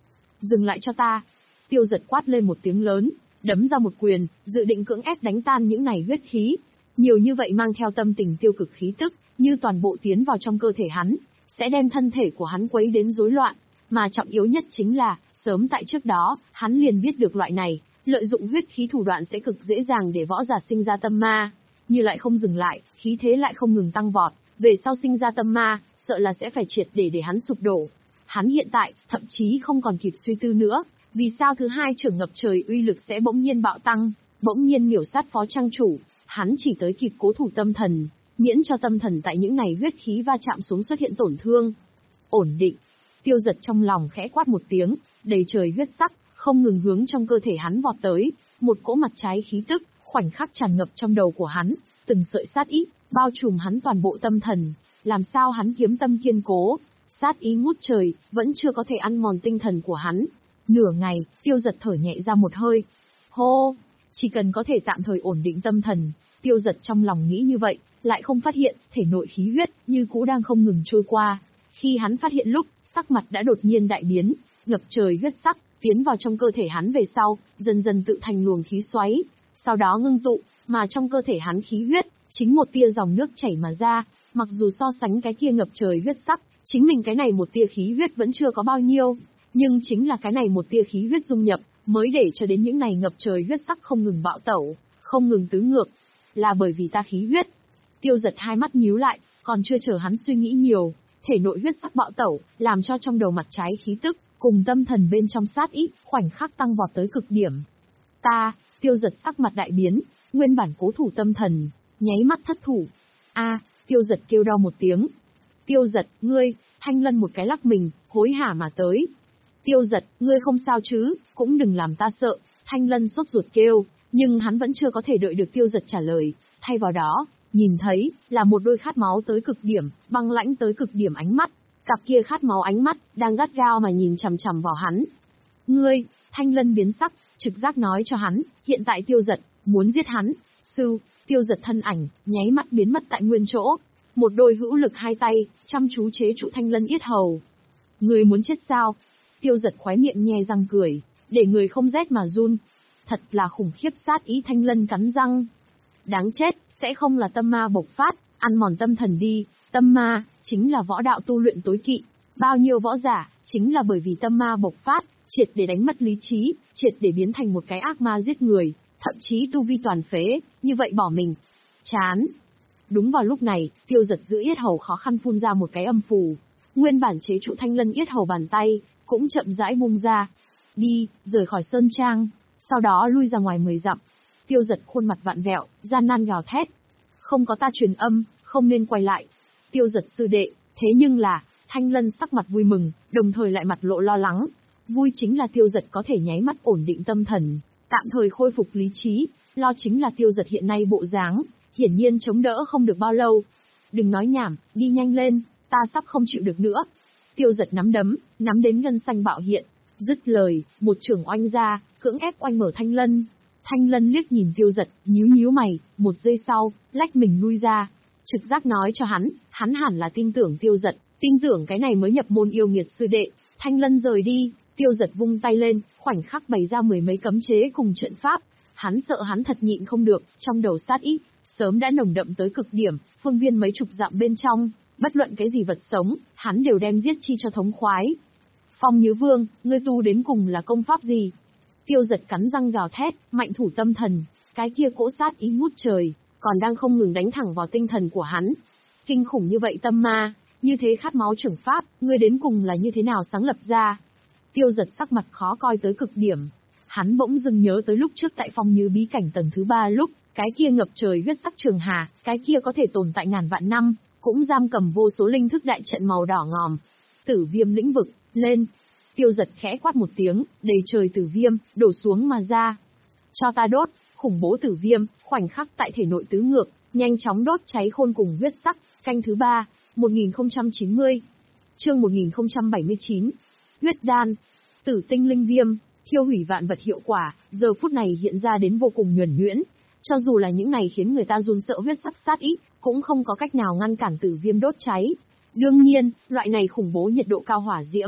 Dừng lại cho ta. Tiêu Dật quát lên một tiếng lớn, đấm ra một quyền, dự định cưỡng ép đánh tan những này huyết khí. Nhiều như vậy mang theo tâm tình tiêu cực khí tức, như toàn bộ tiến vào trong cơ thể hắn, sẽ đem thân thể của hắn quấy đến rối loạn. Mà trọng yếu nhất chính là, sớm tại trước đó, hắn liền biết được loại này, lợi dụng huyết khí thủ đoạn sẽ cực dễ dàng để võ giả sinh ra tâm ma. Như lại không dừng lại, khí thế lại không ngừng tăng vọt, về sau sinh ra tâm ma, sợ là sẽ phải triệt để để hắn sụp đổ. Hắn hiện tại, thậm chí không còn kịp suy tư nữa, vì sao thứ hai trưởng ngập trời uy lực sẽ bỗng nhiên bạo tăng, bỗng nhiên miểu sát phó trang chủ, hắn chỉ tới kịp cố thủ tâm thần, miễn cho tâm thần tại những này huyết khí va chạm xuống xuất hiện tổn thương. Ổn định. Tiêu Dật trong lòng khẽ quát một tiếng, đầy trời huyết sắc, không ngừng hướng trong cơ thể hắn vọt tới, một cỗ mặt trái khí tức, khoảnh khắc tràn ngập trong đầu của hắn, từng sợi sát ý, bao trùm hắn toàn bộ tâm thần, làm sao hắn kiếm tâm kiên cố, sát ý ngút trời, vẫn chưa có thể ăn mòn tinh thần của hắn. Nửa ngày, Tiêu Dật thở nhẹ ra một hơi. Hô, chỉ cần có thể tạm thời ổn định tâm thần, Tiêu Dật trong lòng nghĩ như vậy, lại không phát hiện, thể nội khí huyết, như cũ đang không ngừng trôi qua. Khi hắn phát hiện lúc, sắc mặt đã đột nhiên đại biến, ngập trời huyết sắc, tiến vào trong cơ thể hắn về sau, dần dần tự thành luồng khí xoáy, sau đó ngưng tụ, mà trong cơ thể hắn khí huyết, chính một tia dòng nước chảy mà ra, mặc dù so sánh cái kia ngập trời huyết sắc, chính mình cái này một tia khí huyết vẫn chưa có bao nhiêu, nhưng chính là cái này một tia khí huyết dung nhập, mới để cho đến những này ngập trời huyết sắc không ngừng bạo tẩu, không ngừng tứ ngược, là bởi vì ta khí huyết. Tiêu Dật hai mắt nhíu lại, còn chưa chờ hắn suy nghĩ nhiều, thể nội huyết sắc bạo tẩu, làm cho trong đầu mặt trái khí tức, cùng tâm thần bên trong sát ý, khoảnh khắc tăng vọt tới cực điểm. Ta, Tiêu Dật sắc mặt đại biến, nguyên bản cố thủ tâm thần, nháy mắt thất thủ. A, Tiêu Dật kêu đau một tiếng. Tiêu Dật, ngươi, Thanh Lân một cái lắc mình, hối hả mà tới. Tiêu Dật, ngươi không sao chứ, cũng đừng làm ta sợ, Thanh Lân sốt ruột kêu, nhưng hắn vẫn chưa có thể đợi được Tiêu Dật trả lời, thay vào đó, nhìn thấy, là một đôi khát máu tới cực điểm, băng lãnh tới cực điểm ánh mắt, cặp kia khát máu ánh mắt, đang gắt gao mà nhìn chằm chằm vào hắn. Ngươi, Thanh Lân biến sắc, trực giác nói cho hắn, hiện tại Tiêu Dật, muốn giết hắn, sư, Tiêu Dật thân ảnh, nháy mắt biến mất tại nguyên chỗ, một đôi hữu lực hai tay, chăm chú chế trụ Thanh Lân yết hầu. Ngươi muốn chết sao? Tiêu Dật khóe miệng nhe răng cười, để người không rét mà run. Thật là khủng khiếp sát ý. Thanh Lân cắn răng. Đáng chết, sẽ không là tâm ma bộc phát, ăn mòn tâm thần đi, tâm ma, chính là võ đạo tu luyện tối kỵ. Bao nhiêu võ giả, chính là bởi vì tâm ma bộc phát, triệt để đánh mất lý trí, triệt để biến thành một cái ác ma giết người, thậm chí tu vi toàn phế, như vậy bỏ mình. Chán. Đúng vào lúc này, Tiêu Dật giữa yết hầu khó khăn phun ra một cái âm phù. Nguyên bản chế trụ Thanh Lân yết hầu bàn tay, cũng chậm rãi buông ra. Đi, rời khỏi sơn trang, sau đó lui ra ngoài mười dặm. Tiêu Dật khuôn mặt vặn vẹo, gian nan gào thét. Không có ta truyền âm, không nên quay lại. Tiêu Dật sư đệ, thế nhưng là, Thanh Lân sắc mặt vui mừng, đồng thời lại mặt lộ lo lắng. Vui chính là Tiêu Dật có thể nháy mắt ổn định tâm thần, tạm thời khôi phục lý trí, lo chính là Tiêu Dật hiện nay bộ dáng, hiển nhiên chống đỡ không được bao lâu. Đừng nói nhảm, đi nhanh lên, ta sắp không chịu được nữa. Tiêu Dật nắm đấm, nắm đến ngân xanh bạo hiện, dứt lời, một trường oanh ra, cưỡng ép oanh mở Thanh Lân. Thanh Lân liếc nhìn Tiêu Dật, nhíu nhíu mày, một giây sau, lách mình lui ra. Trực giác nói cho hắn, hắn hẳn là tin tưởng Tiêu Dật, tin tưởng cái này mới nhập môn yêu nghiệt sư đệ. Thanh Lân rời đi, Tiêu Dật vung tay lên, khoảnh khắc bày ra mười mấy cấm chế cùng trận pháp. Hắn sợ hắn thật nhịn không được, trong đầu sát ý, sớm đã nồng đậm tới cực điểm, phương viên mấy chục dặm bên trong, bất luận cái gì vật sống, hắn đều đem giết chi cho thống khoái. Phong Nhứ Vương, ngươi tu đến cùng là công pháp gì? Tiêu Dật cắn răng gào thét, mạnh thủ tâm thần, cái kia cỗ sát ý ngút trời, còn đang không ngừng đánh thẳng vào tinh thần của hắn. Kinh khủng như vậy tâm ma, như thế khát máu trưởng pháp, ngươi đến cùng là như thế nào sáng lập ra? Tiêu Dật sắc mặt khó coi tới cực điểm. Hắn bỗng dưng nhớ tới lúc trước tại Phong Nhứ bí cảnh tầng thứ ba lúc, cái kia ngập trời huyết sắc trường hà, cái kia có thể tồn tại ngàn vạn năm, cũng giam cầm vô số linh thức đại trận màu đỏ ngòm. Tử viêm lĩnh vực, lên. Tiêu Dật khẽ quát một tiếng, đầy trời tử viêm, đổ xuống mà ra. Cho ta đốt, khủng bố tử viêm, khoảnh khắc tại thể nội tứ ngược, nhanh chóng đốt cháy khôn cùng huyết sắc, canh thứ ba, một nghìn không trăm chín mươi. Chương một nghìn không trăm bảy mươi chín. Huyết đan, tử tinh linh viêm, thiêu hủy vạn vật hiệu quả, giờ phút này hiện ra đến vô cùng nhuần nhuyễn. Cho dù là những này khiến người ta run sợ huyết sắc sát ý, cũng không có cách nào ngăn cản tử viêm đốt cháy. Đương nhiên, loại này khủng bố nhiệt độ cao hỏa diễm,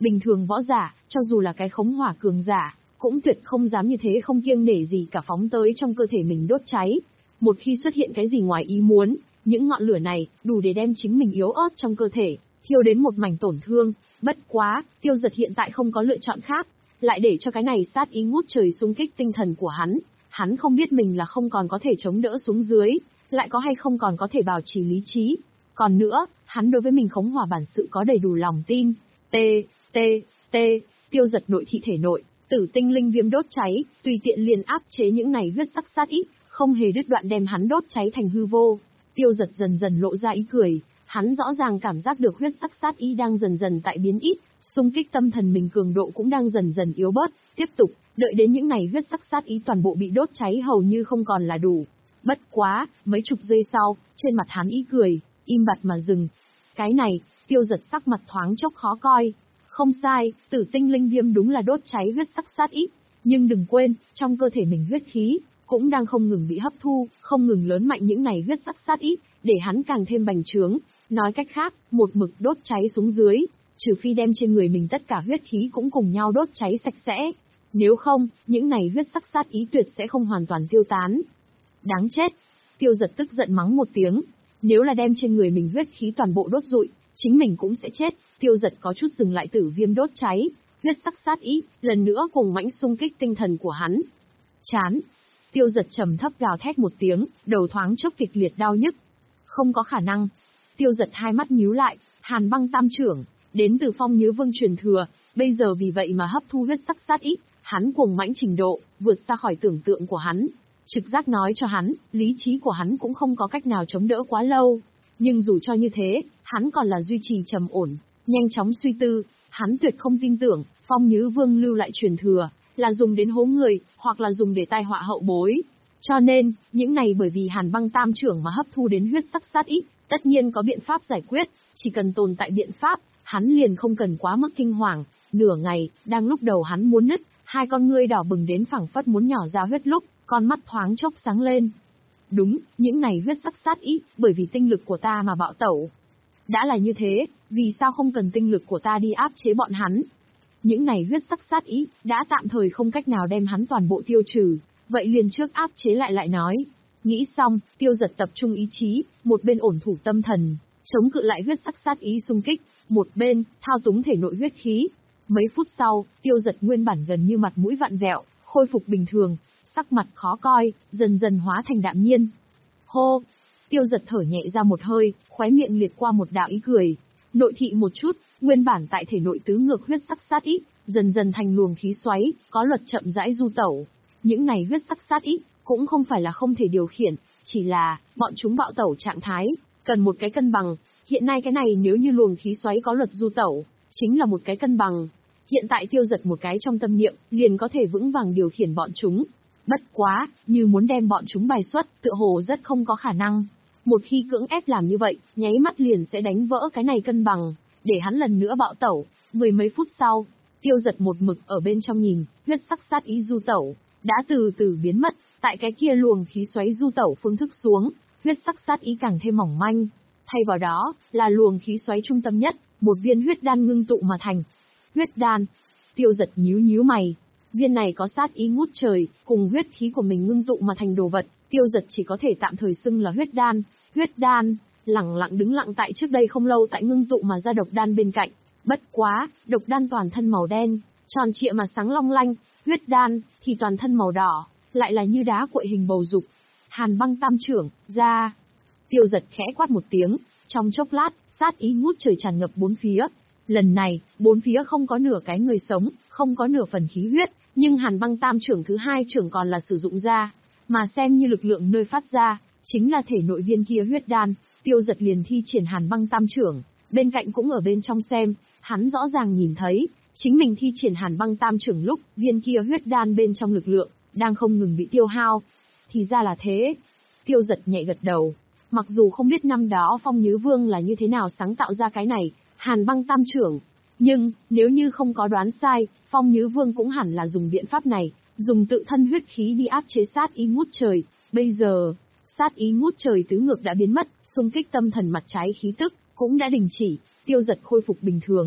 Bình thường võ giả, cho dù là cái khống hỏa cường giả, cũng tuyệt không dám như thế không kiêng nể gì cả phóng tới trong cơ thể mình đốt cháy. Một khi xuất hiện cái gì ngoài ý muốn, những ngọn lửa này đủ để đem chính mình yếu ớt trong cơ thể thiêu đến một mảnh tổn thương. Bất quá, Tiêu Dật hiện tại không có lựa chọn khác, lại để cho cái này sát ý ngút trời xung kích tinh thần của hắn. Hắn không biết mình là không còn có thể chống đỡ xuống dưới, lại có hay không còn có thể bảo trì lý trí. Còn nữa, hắn đối với mình khống hỏa bản sự có đầy đủ lòng tin. T, T, T, Tiêu Dật nội thị thể nội, tử tinh linh viêm đốt cháy, tùy tiện liền áp chế những này huyết sắc sát ý, không hề đứt đoạn đem hắn đốt cháy thành hư vô. Tiêu Dật dần dần lộ ra ý cười, hắn rõ ràng cảm giác được huyết sắc sát ý đang dần dần tại biến ít, xung kích tâm thần mình cường độ cũng đang dần dần yếu bớt, tiếp tục, đợi đến những này huyết sắc sát ý toàn bộ bị đốt cháy hầu như không còn là đủ. Bất quá, mấy chục giây sau, trên mặt hắn ý cười, im bặt mà dừng. Cái này, Tiêu Dật sắc mặt thoáng chốc khó coi. Không sai, tử tinh linh viêm đúng là đốt cháy huyết sắc sát ý, nhưng đừng quên, trong cơ thể mình huyết khí cũng đang không ngừng bị hấp thu, không ngừng lớn mạnh những này huyết sắc sát ý, để hắn càng thêm bành trướng. Nói cách khác, một mực đốt cháy xuống dưới, trừ phi đem trên người mình tất cả huyết khí cũng cùng nhau đốt cháy sạch sẽ. Nếu không, những này huyết sắc sát ý tuyệt sẽ không hoàn toàn tiêu tán. Đáng chết! Tiêu Dật tức giận mắng một tiếng. Nếu là đem trên người mình huyết khí toàn bộ đốt rụi, chính mình cũng sẽ chết. Tiêu Dật có chút dừng lại tử viêm đốt cháy, huyết sắc sát ý, lần nữa cùng mãnh xung kích tinh thần của hắn. Chán! Tiêu Dật trầm thấp gào thét một tiếng, đầu thoáng chốc kịch liệt đau nhức. Không có khả năng. Tiêu Dật hai mắt nhíu lại, Hàn Băng Tam Chưởng, đến từ Phong Nhớ Vương truyền thừa, bây giờ vì vậy mà hấp thu huyết sắc sát ý, hắn cuồng mãnh trình độ, vượt xa khỏi tưởng tượng của hắn. Trực giác nói cho hắn, lý trí của hắn cũng không có cách nào chống đỡ quá lâu. Nhưng dù cho như thế, hắn còn là duy trì trầm ổn, nhanh chóng suy tư, hắn tuyệt không tin tưởng, Phong Nhớ Vương lưu lại truyền thừa, là dùng đến hố người, hoặc là dùng để tai họa hậu bối. Cho nên, những này bởi vì Hàn Băng Tam Chưởng mà hấp thu đến huyết sắc sát ý, tất nhiên có biện pháp giải quyết, chỉ cần tồn tại biện pháp, hắn liền không cần quá mức kinh hoàng. Nửa ngày, đang lúc đầu hắn muốn nứt, hai con ngươi đỏ bừng đến phảng phất muốn nhỏ ra huyết lúc, con mắt thoáng chốc sáng lên. Đúng, những này huyết sắc sát ý, bởi vì tinh lực của ta mà bạo tẩu. Đã là như thế, vì sao không cần tinh lực của ta đi áp chế bọn hắn? Những này huyết sắc sát ý, đã tạm thời không cách nào đem hắn toàn bộ tiêu trừ, vậy liền trước áp chế lại lại nói. Nghĩ xong, Tiêu Dật tập trung ý chí, một bên ổn thủ tâm thần, chống cự lại huyết sắc sát ý xung kích, một bên, thao túng thể nội huyết khí. Mấy phút sau, Tiêu Dật nguyên bản gần như mặt mũi vặn vẹo, khôi phục bình thường, sắc mặt khó coi, dần dần hóa thành đạm nhiên. Hô! Tiêu Dật thở nhẹ ra một hơi, khóe miệng liệt qua một đạo ý cười. Nội thị một chút, nguyên bản tại thể nội tứ ngược huyết sắc sát ý, dần dần thành luồng khí xoáy, có luật chậm rãi du tẩu. Những này huyết sắc sát ý, cũng không phải là không thể điều khiển, chỉ là, bọn chúng bạo tẩu trạng thái, cần một cái cân bằng. Hiện nay cái này nếu như luồng khí xoáy có luật du tẩu, chính là một cái cân bằng. Hiện tại Tiêu Dật một cái trong tâm niệm, liền có thể vững vàng điều khiển bọn chúng. Bất quá, như muốn đem bọn chúng bài xuất, tựa hồ rất không có khả năng. Một khi cưỡng ép làm như vậy, nháy mắt liền sẽ đánh vỡ cái này cân bằng, để hắn lần nữa bạo tẩu. Mười mấy phút sau, Tiêu Dật một mực ở bên trong nhìn, huyết sắc sát ý du tẩu, đã từ từ biến mất, tại cái kia luồng khí xoáy du tẩu phương thức xuống, huyết sắc sát ý càng thêm mỏng manh. Thay vào đó, là luồng khí xoáy trung tâm nhất, một viên huyết đan ngưng tụ mà thành. Huyết đan. Tiêu Dật nhíu nhíu mày. Viên này có sát ý ngút trời, cùng huyết khí của mình ngưng tụ mà thành đồ vật, Tiêu Dật chỉ có thể tạm thời xưng là huyết đan. Huyết đan, lẳng lặng đứng lặng tại trước đây không lâu tại ngưng tụ mà ra độc đan bên cạnh. Bất quá, độc đan toàn thân màu đen, tròn trịa mà sáng long lanh, huyết đan thì toàn thân màu đỏ, lại là như đá cuội hình bầu dục. Hàn Băng Tam Chưởng, ra. Tiêu Dật khẽ quát một tiếng, trong chốc lát, sát ý ngút trời tràn ngập bốn phía. Lần này, bốn phía không có nửa cái người sống, không có nửa phần khí huyết, nhưng Hàn Băng Tam Chưởng thứ hai trưởng còn là sử dụng ra, mà xem như lực lượng nơi phát ra, chính là thể nội viên kia huyết đan. Tiêu Dật liền thi triển Hàn Băng Tam Chưởng, bên cạnh cũng ở bên trong xem, hắn rõ ràng nhìn thấy, chính mình thi triển Hàn Băng Tam Chưởng lúc, viên kia huyết đan bên trong lực lượng đang không ngừng bị tiêu hao. Thì ra là thế. Tiêu Dật nhẹ gật đầu. Mặc dù không biết năm đó Phong Nhớ Vương là như thế nào sáng tạo ra cái này, Hàn Băng Tam Chưởng, nhưng, nếu như không có đoán sai, Phong Nhớ Vương cũng hẳn là dùng biện pháp này, dùng tự thân huyết khí đi áp chế sát ý ngút trời. Bây giờ, sát ý ngút trời tứ ngược đã biến mất, xung kích tâm thần mặt trái khí tức, cũng đã đình chỉ, Tiêu Dật khôi phục bình thường.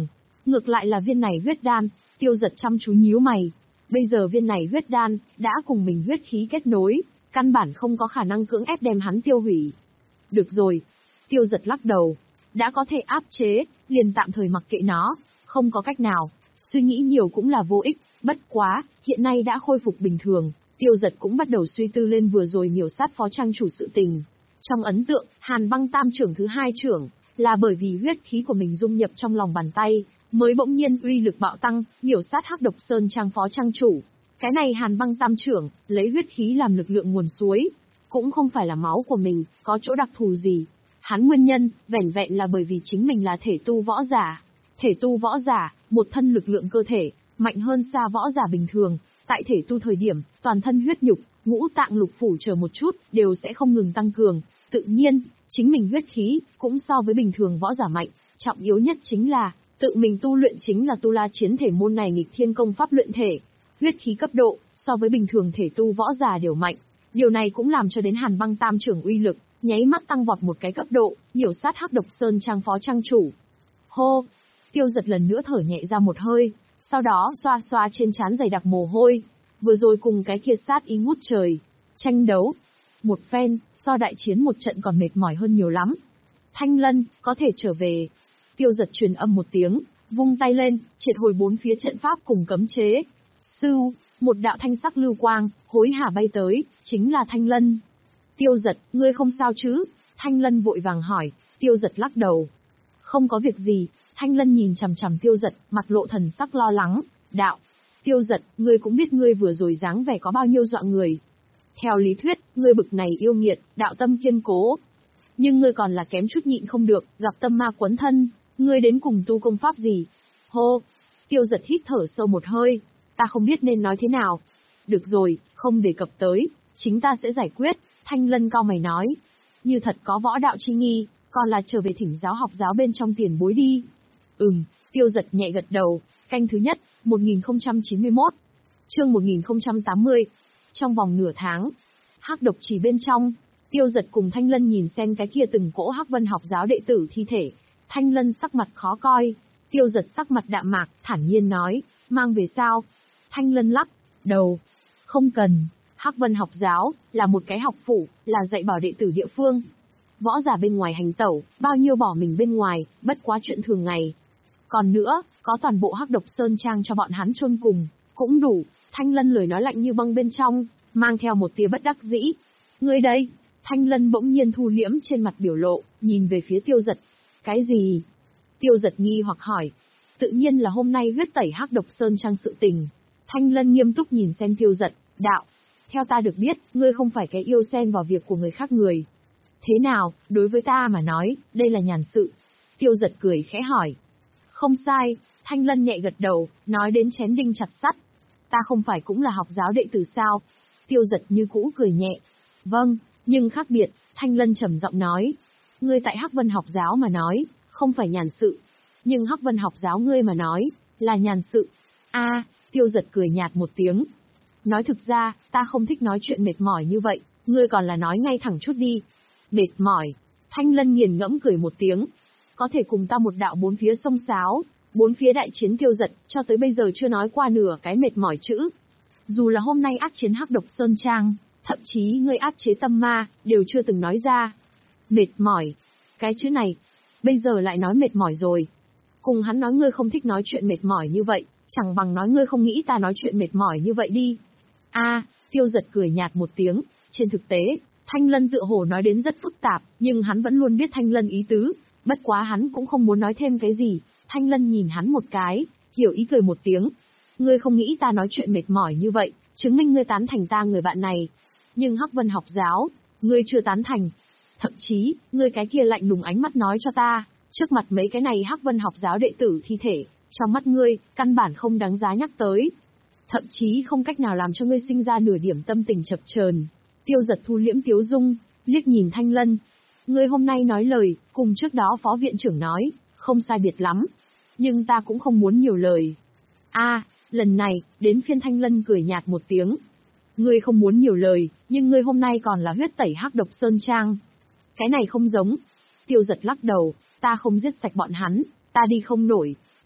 Ngược lại là viên này huyết đan, Tiêu Dật chăm chú nhíu mày. Bây giờ viên này huyết đan, đã cùng mình huyết khí kết nối, căn bản không có khả năng cưỡng ép đem hắn tiêu hủy. Được rồi. Tiêu Dật lắc đầu. Đã có thể áp chế, liền tạm thời mặc kệ nó, không có cách nào. Suy nghĩ nhiều cũng là vô ích, bất quá, hiện nay đã khôi phục bình thường. Tiêu Dật cũng bắt đầu suy tư lên vừa rồi miểu sát phó trang chủ sự tình. Trong ấn tượng, Hàn Băng Tam trưởng thứ hai trưởng, là bởi vì huyết khí của mình dung nhập trong lòng bàn tay, mới bỗng nhiên uy lực bạo tăng, miểu sát Hắc Độc Sơn Trang phó trang chủ. Cái này Hàn Băng Tam trưởng, lấy huyết khí làm lực lượng nguồn suối, cũng không phải là máu của mình, có chỗ đặc thù gì. Hắn nguyên nhân, vẻn vẹn là bởi vì chính mình là thể tu võ giả. Thể tu võ giả, một thân lực lượng cơ thể, mạnh hơn xa võ giả bình thường. Tại thể tu thời điểm, toàn thân huyết nhục, ngũ tạng lục phủ chờ một chút, đều sẽ không ngừng tăng cường. Tự nhiên, chính mình huyết khí, cũng so với bình thường võ giả mạnh. Trọng yếu nhất chính là, tự mình tu luyện chính là tu la chiến thể môn này nghịch thiên công pháp luyện thể. Huyết khí cấp độ, so với bình thường thể tu võ giả đều mạnh. Điều này cũng làm cho đến Hàn Băng Tam trưởng uy lực, nháy mắt tăng vọt một cái cấp độ, miểu sát Hắc Độc Sơn Trang phó trang chủ. Hô! Tiêu Dật lần nữa thở nhẹ ra một hơi, sau đó xoa xoa trên trán dày đặc mồ hôi. Vừa rồi cùng cái kia sát ý ngút trời, tranh đấu. Một phen, so đại chiến một trận còn mệt mỏi hơn nhiều lắm. Thanh Lân, có thể trở về. Tiêu Dật truyền âm một tiếng, vung tay lên, triệt hồi bốn phía trận pháp cùng cấm chế. Sưu, một đạo thanh sắc lưu quang, hối hả bay tới, chính là Thanh Lân. Tiêu Dật, ngươi không sao chứ? Thanh Lân vội vàng hỏi. Tiêu Dật lắc đầu. Không có việc gì. Thanh Lân nhìn chằm chằm Tiêu Dật, mặt lộ thần sắc lo lắng. Đạo. Tiêu Dật, ngươi cũng biết ngươi vừa rồi dáng vẻ có bao nhiêu dọa người. Theo lý thuyết, ngươi bực này yêu nghiệt, đạo tâm kiên cố. Nhưng ngươi còn là kém chút nhịn không được, gặp tâm ma quấn thân. Ngươi đến cùng tu công pháp gì? Hô. Tiêu Dật hít thở sâu một hơi. Ta không biết nên nói thế nào. Được rồi, không đề cập tới, chính ta sẽ giải quyết. Thanh Lân cau mày nói. Như thật có võ đạo chi nghi, còn là trở về thỉnh giáo học giáo bên trong tiền bối đi. Ừm, Tiêu Dật nhẹ gật đầu. Canh thứ nhất, một nghìn không trăm chín mươi mốt. Chương một nghìn không trăm tám mươi. Trong vòng nửa tháng, Hắc Độc Chỉ bên trong, Tiêu Dật cùng Thanh Lân nhìn xem cái kia từng cỗ Hắc Vân học giáo đệ tử thi thể. Thanh Lân sắc mặt khó coi, Tiêu Dật sắc mặt đạm mạc, thản nhiên nói, mang về sao? Thanh Lân lắc đầu, không cần. Hắc Vân học giáo là một cái học phủ, là dạy bảo đệ tử địa phương. Võ giả bên ngoài hành tẩu, bao nhiêu bỏ mình bên ngoài, bất quá chuyện thường ngày. Còn nữa, có toàn bộ Hắc Độc Sơn Trang cho bọn hắn chôn cùng, cũng đủ. Thanh Lân lời nói lạnh như băng bên trong, mang theo một tia bất đắc dĩ. Ngươi đây? Thanh Lân bỗng nhiên thu liễm trên mặt biểu lộ, nhìn về phía Tiêu Dật. Cái gì? Tiêu Dật nghi hoặc hỏi. Tự nhiên là hôm nay huyết tẩy Hắc Độc Sơn Trang sự tình. Thanh Lân nghiêm túc nhìn xem Tiêu Dật, đạo. Theo ta được biết, ngươi không phải cái yêu xen vào việc của người khác người. Thế nào, đối với ta mà nói, đây là nhàn sự. Tiêu Dật cười khẽ hỏi. Không sai, Thanh Lân nhẹ gật đầu, nói đến chém đinh chặt sắt. Ta không phải cũng là học giáo đệ tử sao? Tiêu Dật như cũ cười nhẹ. Vâng, nhưng khác biệt, Thanh Lân trầm giọng nói. Ngươi tại Hắc Vân học giáo mà nói, không phải nhàn sự. Nhưng Hắc Vân học giáo ngươi mà nói, là nhàn sự. A, Tiêu Dật cười nhạt một tiếng. Nói thực ra, ta không thích nói chuyện mệt mỏi như vậy, ngươi còn là nói ngay thẳng chút đi. Mệt mỏi. Thanh Lân nghiền ngẫm cười một tiếng. Có thể cùng ta một đạo bốn phía sông sáo, bốn phía đại chiến Tiêu Dật, cho tới bây giờ chưa nói qua nửa cái mệt mỏi chữ. Dù là hôm nay ác chiến Hắc Độc Sơn Trang, thậm chí ngươi áp chế tâm ma, đều chưa từng nói ra. Mệt mỏi. Cái chữ này, bây giờ lại nói mệt mỏi rồi. Cùng hắn nói ngươi không thích nói chuyện mệt mỏi như vậy, chẳng bằng nói ngươi không nghĩ ta nói chuyện mệt mỏi như vậy đi. A, Tiêu Dật cười nhạt một tiếng, trên thực tế, Thanh Lân tựa hồ nói đến rất phức tạp, nhưng hắn vẫn luôn biết Thanh Lân ý tứ, bất quá hắn cũng không muốn nói thêm cái gì. Thanh Lân nhìn hắn một cái, hiểu ý cười một tiếng. Ngươi không nghĩ ta nói chuyện mệt mỏi như vậy, chứng minh ngươi tán thành ta người bạn này. Nhưng Hắc Vân học giáo, ngươi chưa tán thành. Thậm chí, ngươi cái kia lạnh lùng ánh mắt nói cho ta, trước mặt mấy cái này Hắc Vân học giáo đệ tử thi thể, trong mắt ngươi, căn bản không đáng giá nhắc tới. Thậm chí không cách nào làm cho ngươi sinh ra nửa điểm tâm tình chập chờn. Tiêu Dật thu liễm tiếu dung, liếc nhìn Thanh Lân. Ngươi hôm nay nói lời, cùng trước đó phó viện trưởng nói, không sai biệt lắm. Nhưng ta cũng không muốn nhiều lời. A, lần này, đến phiên Thanh Lân cười nhạt một tiếng. Ngươi không muốn nhiều lời, nhưng ngươi hôm nay còn là huyết tẩy Hắc Độc Sơn Trang. Cái này không giống. Tiêu Dật lắc đầu, ta không giết sạch bọn hắn, ta đi không nổi.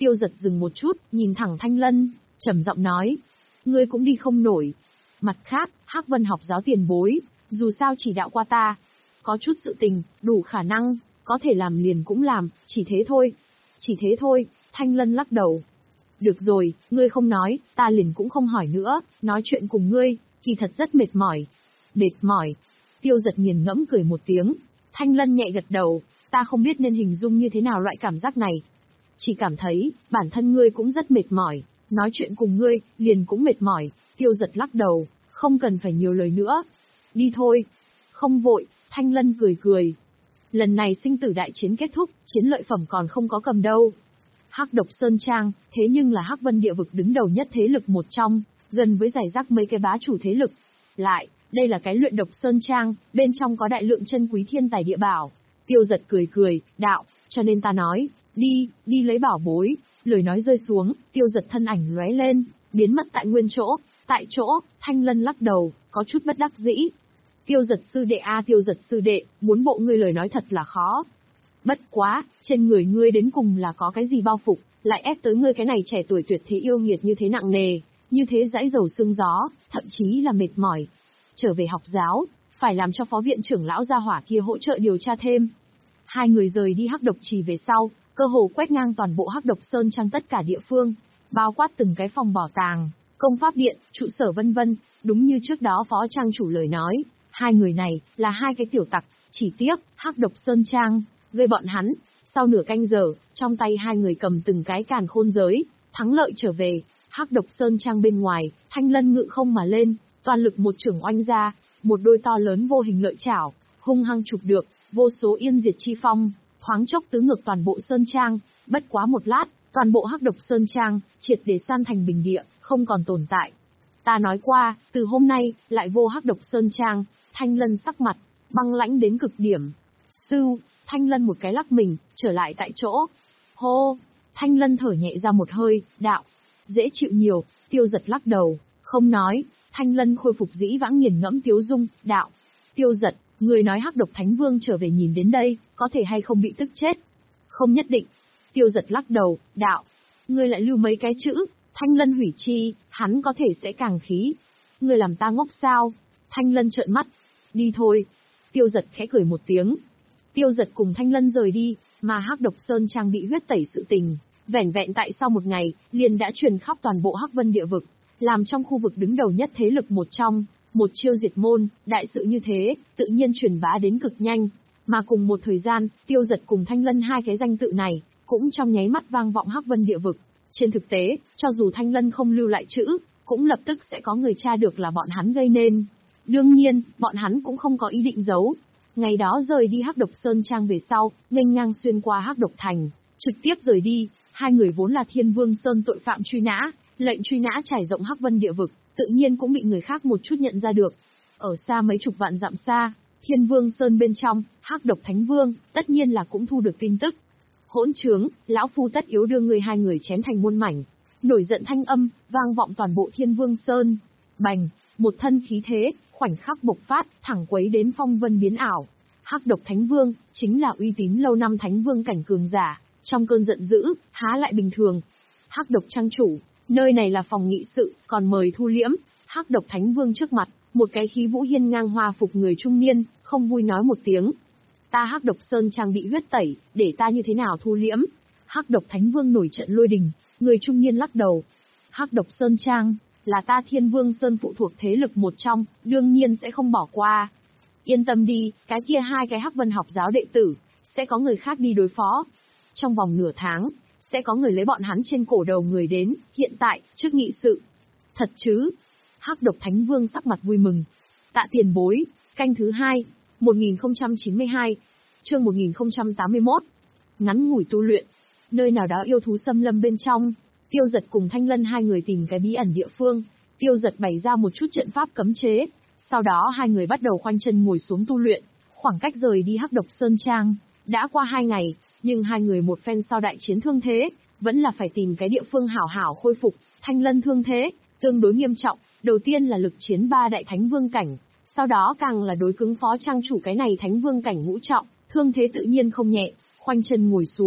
Tiêu Giật dừng một chút, nhìn thẳng Thanh Lân, trầm giọng nói. Ngươi cũng đi không nổi. Mặt khác, Hắc Vân học giáo tiền bối, dù sao chỉ đạo qua ta. Có chút sự tình, đủ khả năng, có thể làm liền cũng làm, chỉ thế thôi. Chỉ thế thôi, Thanh Lân lắc đầu. Được rồi, ngươi không nói, ta liền cũng không hỏi nữa, nói chuyện cùng ngươi, kỳ thật rất mệt mỏi. Mệt mỏi. Tiêu Giật nghiền ngẫm cười một tiếng. Thanh Lân nhẹ gật đầu, ta không biết nên hình dung như thế nào loại cảm giác này. Chỉ cảm thấy, bản thân ngươi cũng rất mệt mỏi, nói chuyện cùng ngươi, liền cũng mệt mỏi. Tiêu Giật lắc đầu, không cần phải nhiều lời nữa. Đi thôi. Không vội, Thanh Lân cười cười. Lần này sinh tử đại chiến kết thúc, chiến lợi phẩm còn không có cầm đâu. Hắc Độc Sơn Trang, thế nhưng là Hắc Vân địa vực đứng đầu nhất thế lực một trong, gần với giải rác mấy cái bá chủ thế lực. Lại, đây là cái luyện độc Sơn Trang, bên trong có đại lượng chân quý thiên tài địa bảo. Tiêu Giật cười cười, đạo, cho nên ta nói, đi, đi lấy bảo bối. Lời nói rơi xuống, Tiêu Giật thân ảnh lóe lên, biến mất tại nguyên chỗ. Tại chỗ, Thanh Lân lắc đầu, có chút bất đắc dĩ. Tiêu Giật sư đệ a Tiêu Giật sư đệ, muốn bộ ngươi lời nói thật là khó. Bất quá, trên người ngươi đến cùng là có cái gì bao phục, lại ép tới ngươi cái này trẻ tuổi tuyệt thế yêu nghiệt như thế nặng nề, như thế dãi dầu sương gió, thậm chí là mệt mỏi. Trở về học giáo, phải làm cho phó viện trưởng lão gia hỏa kia hỗ trợ điều tra thêm. Hai người rời đi Hắc Độc Trì về sau, cơ hồ quét ngang toàn bộ Hắc Độc Sơn Trang tất cả địa phương, bao quát từng cái phòng bảo tàng, công pháp điện, trụ sở vân vân, đúng như trước đó phó trang chủ lời nói, hai người này là hai cái tiểu tặc, chỉ tiếc, Hắc Độc Sơn Trang, gây bọn hắn, sau nửa canh giờ, trong tay hai người cầm từng cái càn khôn giới, thắng lợi trở về, Hắc Độc Sơn Trang bên ngoài, Thanh Lân ngự không mà lên, toàn lực một chưởng oanh ra, một đôi to lớn vô hình lợi chảo, hung hăng chụp được, vô số yên diệt chi phong, thoáng chốc tứ ngược toàn bộ Sơn Trang, bất quá một lát, toàn bộ Hắc Độc Sơn Trang, triệt để san thành bình địa, không còn tồn tại. Ta nói qua, từ hôm nay, lại vô Hắc Độc Sơn Trang, Thanh Lân sắc mặt, băng lãnh đến cực điểm. Sư, Thanh Lân một cái lắc mình, trở lại tại chỗ. Hô, Thanh Lân thở nhẹ ra một hơi, đạo, dễ chịu nhiều. Tiêu Giật lắc đầu, không nói. Thanh Lân khôi phục dĩ vãng nghiền ngẫm tiếu dung, đạo. Tiêu Giật, người nói Hắc Độc Thánh Vương trở về nhìn đến đây, có thể hay không bị tức chết? Không nhất định. Tiêu Giật lắc đầu, đạo. Ngươi lại lưu mấy cái chữ, Thanh Lân hủy chi, hắn có thể sẽ càng khí. Ngươi làm ta ngốc sao? Thanh Lân trợn mắt. Đi thôi. Tiêu Giật khẽ cười một tiếng. Tiêu Giật cùng Thanh Lân rời đi, mà Hắc Độc Sơn Trang bị huyết tẩy sự tình, vẻn vẹn tại sau một ngày, liền đã truyền khắp toàn bộ Hắc Vân địa vực, làm trong khu vực đứng đầu nhất thế lực một trong, một chiêu diệt môn, đại sự như thế, tự nhiên truyền bá đến cực nhanh, mà cùng một thời gian, Tiêu Giật cùng Thanh Lân hai cái danh tự này, cũng trong nháy mắt vang vọng Hắc Vân địa vực. Trên thực tế, cho dù Thanh Lân không lưu lại chữ, cũng lập tức sẽ có người tra được là bọn hắn gây nên. Đương nhiên, bọn hắn cũng không có ý định giấu. Ngày đó rời đi Hắc Độc Sơn Trang về sau, nghênh ngang xuyên qua Hắc Độc Thành, trực tiếp rời đi, hai người vốn là Thiên Vương Sơn tội phạm truy nã, lệnh truy nã trải rộng Hắc Vân địa vực, tự nhiên cũng bị người khác một chút nhận ra được. Ở xa mấy chục vạn dặm xa, Thiên Vương Sơn bên trong, Hắc Độc Thánh Vương, tất nhiên là cũng thu được tin tức. Hỗn trướng, lão phu tất yếu đưa người hai người chém thành muôn mảnh. Nổi giận thanh âm, vang vọng toàn bộ Thiên Vương Sơn. Bành, một thân khí thế, khoảnh khắc bộc phát, thẳng quấy đến phong vân biến ảo. Hắc Độc Thánh Vương, chính là uy tín lâu năm Thánh Vương cảnh cường giả, trong cơn giận dữ, há lại bình thường. Hắc Độc Trang chủ, nơi này là phòng nghị sự, còn mời thu liễm. Hắc Độc Thánh Vương trước mặt, một cái khí vũ hiên ngang hoa phục người trung niên, không vui nói một tiếng. Ta Hắc Độc Sơn Trang bị huyết tẩy, để ta như thế nào thu liễm? Hắc Độc Thánh Vương nổi trận lôi đình, người trung niên lắc đầu. Hắc Độc Sơn Trang, là ta Thiên Vương Sơn phụ thuộc thế lực một trong, đương nhiên sẽ không bỏ qua. Yên tâm đi, cái kia hai cái Hắc Vân học giáo đệ tử, sẽ có người khác đi đối phó. Trong vòng nửa tháng, sẽ có người lấy bọn hắn trên cổ đầu người đến, hiện tại, trước nghị sự. Thật chứ? Hắc Độc Thánh Vương sắc mặt vui mừng. Tạ tiền bối, canh thứ hai, một nghìn không trăm chín mươi hai, chương một nghìn không trăm tám mươi mốt. Ngắn ngủi tu luyện, nơi nào đó yêu thú xâm lâm bên trong, Tiêu Giật cùng Thanh Lân hai người tìm cái bí ẩn địa phương, Tiêu Giật bày ra một chút trận pháp cấm chế, sau đó hai người bắt đầu khoanh chân ngồi xuống tu luyện, khoảng cách rời đi Hắc Độc Sơn Trang, đã qua hai ngày, nhưng hai người một phen sau đại chiến thương thế, vẫn là phải tìm cái địa phương hảo hảo khôi phục. Thanh Lân thương thế, tương đối nghiêm trọng, đầu tiên là lực chiến ba đại Thánh Vương cảnh, sau đó càng là đối cứng phó trang chủ cái này Thánh Vương cảnh ngũ trọng, thương thế tự nhiên không nhẹ, khoanh chân ngồi xuống,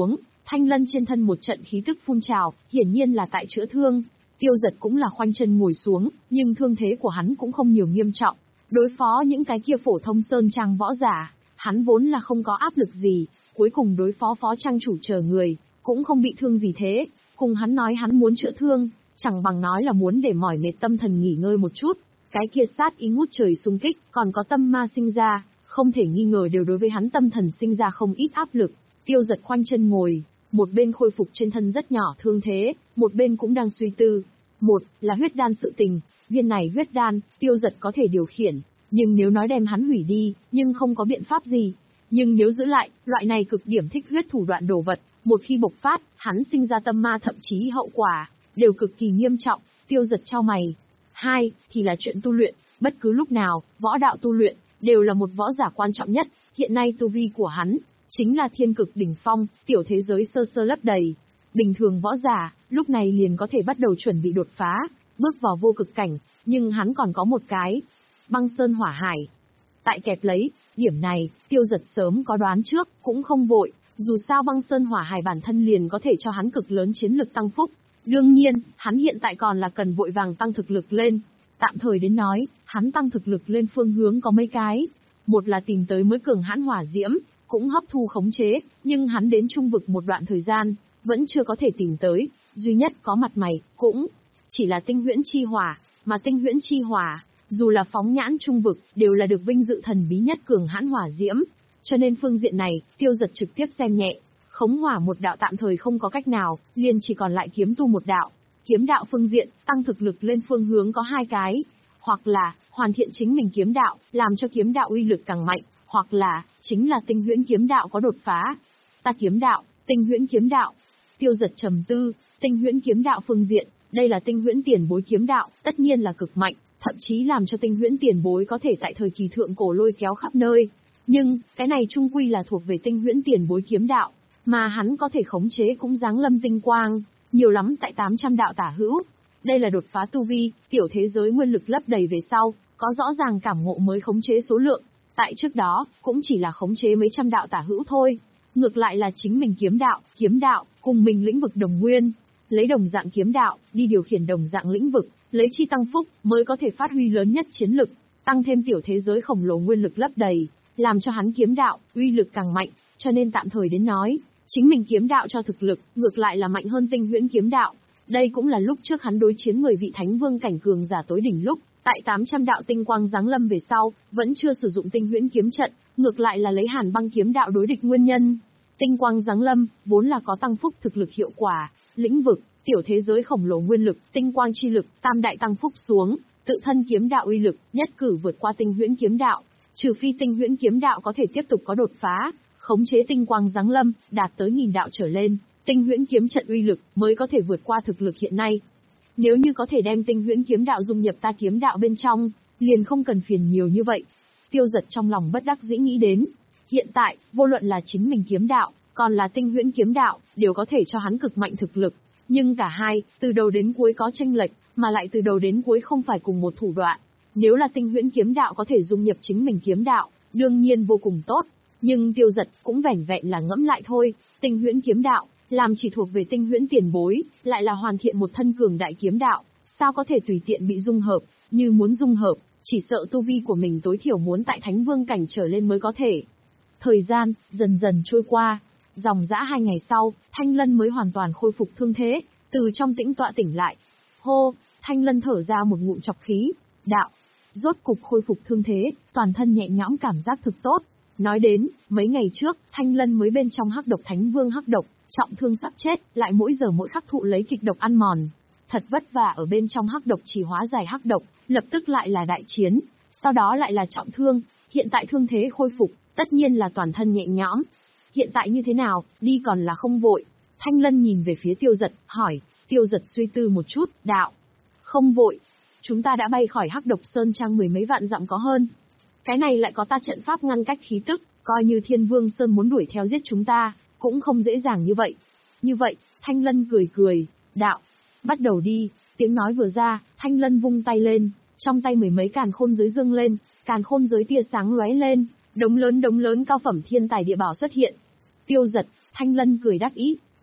Thanh Lân trên thân một trận khí tức phun trào, hiển nhiên là tại chữa thương. Tiêu Giật cũng là khoanh chân ngồi xuống, nhưng thương thế của hắn cũng không nhiều nghiêm trọng. Đối phó những cái kia phổ thông sơn trang võ giả, hắn vốn là không có áp lực gì, cuối cùng đối phó phó trang chủ chờ người, cũng không bị thương gì thế. Cùng hắn nói hắn muốn chữa thương, chẳng bằng nói là muốn để mỏi mệt tâm thần nghỉ ngơi một chút. Cái kia sát ý ngút trời xung kích, còn có tâm ma sinh ra, không thể nghi ngờ đều đối với hắn tâm thần sinh ra không ít áp lực. Tiêu Giật khoanh chân ngồi, một bên khôi phục trên thân rất nhỏ thương thế, một bên cũng đang suy tư. Một là huyết đan sự tình, viên này huyết đan, Tiêu Giật có thể điều khiển, nhưng nếu nói đem hắn hủy đi, nhưng không có biện pháp gì. Nhưng nếu giữ lại, loại này cực điểm thích huyết thủ đoạn đồ vật, một khi bộc phát, hắn sinh ra tâm ma thậm chí hậu quả, đều cực kỳ nghiêm trọng. Tiêu Giật chau mày. Hai, thì là chuyện tu luyện, bất cứ lúc nào, võ đạo tu luyện, đều là một võ giả quan trọng nhất, hiện nay tu vi của hắn, chính là thiên cực đỉnh phong, tiểu thế giới sơ sơ lấp đầy. Bình thường võ giả, lúc này liền có thể bắt đầu chuẩn bị đột phá, bước vào vô cực cảnh, nhưng hắn còn có một cái, băng sơn hỏa hải. Tại kẹp lấy, điểm này, Tiêu Giật sớm có đoán trước, cũng không vội, dù sao băng sơn hỏa hải bản thân liền có thể cho hắn cực lớn chiến lực tăng phúc. Đương nhiên, hắn hiện tại còn là cần vội vàng tăng thực lực lên. Tạm thời đến nói, hắn tăng thực lực lên phương hướng có mấy cái. Một là tìm tới mới cường hãn hỏa diễm, cũng hấp thu khống chế, nhưng hắn đến trung vực một đoạn thời gian, vẫn chưa có thể tìm tới, duy nhất có mặt mày, cũng chỉ là tinh huyễn chi hỏa, mà tinh huyễn chi hỏa, dù là phóng nhãn trung vực, đều là được vinh dự thần bí nhất cường hãn hỏa diễm, cho nên phương diện này, Tiêu Giật trực tiếp xem nhẹ. Khống hỏa một đạo tạm thời không có cách nào, liền chỉ còn lại kiếm tu một đạo. Kiếm đạo phương diện, tăng thực lực lên phương hướng có hai cái, hoặc là hoàn thiện chính mình kiếm đạo, làm cho kiếm đạo uy lực càng mạnh, hoặc là chính là tinh huyễn kiếm đạo có đột phá. Ta kiếm đạo, tinh huyễn kiếm đạo. Tiêu Giật trầm tư, tinh huyễn kiếm đạo phương diện, đây là tinh huyễn tiền bối kiếm đạo, tất nhiên là cực mạnh, thậm chí làm cho tinh huyễn tiền bối có thể tại thời kỳ thượng cổ lôi kéo khắp nơi. Nhưng, cái này chung quy là thuộc về tinh huyễn tiền bối kiếm đạo, mà hắn có thể khống chế cũng giáng lâm tinh quang, nhiều lắm tại tám trăm đạo tả hữu. Đây là đột phá tu vi, tiểu thế giới nguyên lực lấp đầy về sau, có rõ ràng cảm ngộ mới khống chế số lượng. Tại trước đó, cũng chỉ là khống chế mấy trăm đạo tả hữu thôi. Ngược lại là chính mình kiếm đạo, kiếm đạo, cùng mình lĩnh vực đồng nguyên. Lấy đồng dạng kiếm đạo, đi điều khiển đồng dạng lĩnh vực, lấy chi tăng phúc, mới có thể phát huy lớn nhất chiến lực, tăng thêm tiểu thế giới khổng lồ nguyên lực lấp đầy, làm cho hắn kiếm đạo, uy lực càng mạnh, cho nên tạm thời đến nói, chính mình kiếm đạo cho thực lực, ngược lại là mạnh hơn tinh huyễn kiếm đạo. Đây cũng là lúc trước hắn đối chiến mười vị thánh vương cảnh cường giả tối đỉnh lúc, tại tám trăm đạo tinh quang giáng lâm về sau, vẫn chưa sử dụng tinh huyễn kiếm trận, ngược lại là lấy hàn băng kiếm đạo đối địch nguyên nhân. Tinh quang giáng lâm, vốn là có tăng phúc thực lực hiệu quả, lĩnh vực, tiểu thế giới khổng lồ nguyên lực, tinh quang chi lực, tam đại tăng phúc xuống, tự thân kiếm đạo uy lực, nhất cử vượt qua tinh huyễn kiếm đạo, trừ phi tinh huyễn kiếm đạo có thể tiếp tục có đột phá, khống chế tinh quang giáng lâm, đạt tới nghìn đạo trở lên, tinh huyễn kiếm trận uy lực mới có thể vượt qua thực lực hiện nay. Nếu như có thể đem tinh huyễn kiếm đạo dung nhập ta kiếm đạo bên trong, liền không cần phiền nhiều như vậy. Tiêu Giật trong lòng bất đắc dĩ nghĩ đến, hiện tại, vô luận là chính mình kiếm đạo, còn là tinh huyễn kiếm đạo, đều có thể cho hắn cực mạnh thực lực, nhưng cả hai, từ đầu đến cuối có chênh lệch, mà lại từ đầu đến cuối không phải cùng một thủ đoạn. Nếu là tinh huyễn kiếm đạo có thể dung nhập chính mình kiếm đạo, đương nhiên vô cùng tốt, nhưng Tiêu Giật cũng vẻn vẹn là ngẫm lại thôi, tinh huyễn kiếm đạo, làm chỉ thuộc về tinh huyễn tiền bối, lại là hoàn thiện một thân cường đại kiếm đạo, sao có thể tùy tiện bị dung hợp, như muốn dung hợp, chỉ sợ tu vi của mình tối thiểu muốn tại thánh vương cảnh trở lên mới có thể. Thời gian, dần dần trôi qua, dòng dã hai ngày sau, Thanh Lân mới hoàn toàn khôi phục thương thế, từ trong tĩnh tọa tỉnh lại. Hô, Thanh Lân thở ra một ngụm trọc khí, đạo, rốt cục khôi phục thương thế, toàn thân nhẹ nhõm cảm giác thực tốt. Nói đến, mấy ngày trước, Thanh Lân mới bên trong hắc độc thánh vương hắc độc, trọng thương sắp chết, lại mỗi giờ mỗi khắc thụ lấy kịch độc ăn mòn. Thật vất vả ở bên trong hắc độc chỉ hóa giải hắc độc, lập tức lại là đại chiến, sau đó lại là trọng thương, hiện tại thương thế khôi phục, tất nhiên là toàn thân nhẹ nhõm. Hiện tại như thế nào, đi còn là không vội. Thanh Lân nhìn về phía Tiêu Giật, hỏi. Tiêu Giật suy tư một chút, đạo. Không vội. Chúng ta đã bay khỏi hắc độc sơn trang mười mấy vạn dặm có hơn. Cái này lại có ta trận pháp ngăn cách khí tức, coi như Thiên Vương Sơn muốn đuổi theo giết chúng ta, cũng không dễ dàng như vậy. Như vậy, Thanh Lân cười cười, đạo. Bắt đầu đi. Tiếng nói vừa ra, Thanh Lân vung tay lên, trong tay mười mấy càn khôn giới dương lên, càn khôn giới tia sáng lóe lên, đống lớn đống lớn cao phẩm thiên tài địa bảo xuất hiện. Tiêu Giật, Thanh Lân cười đắc ý,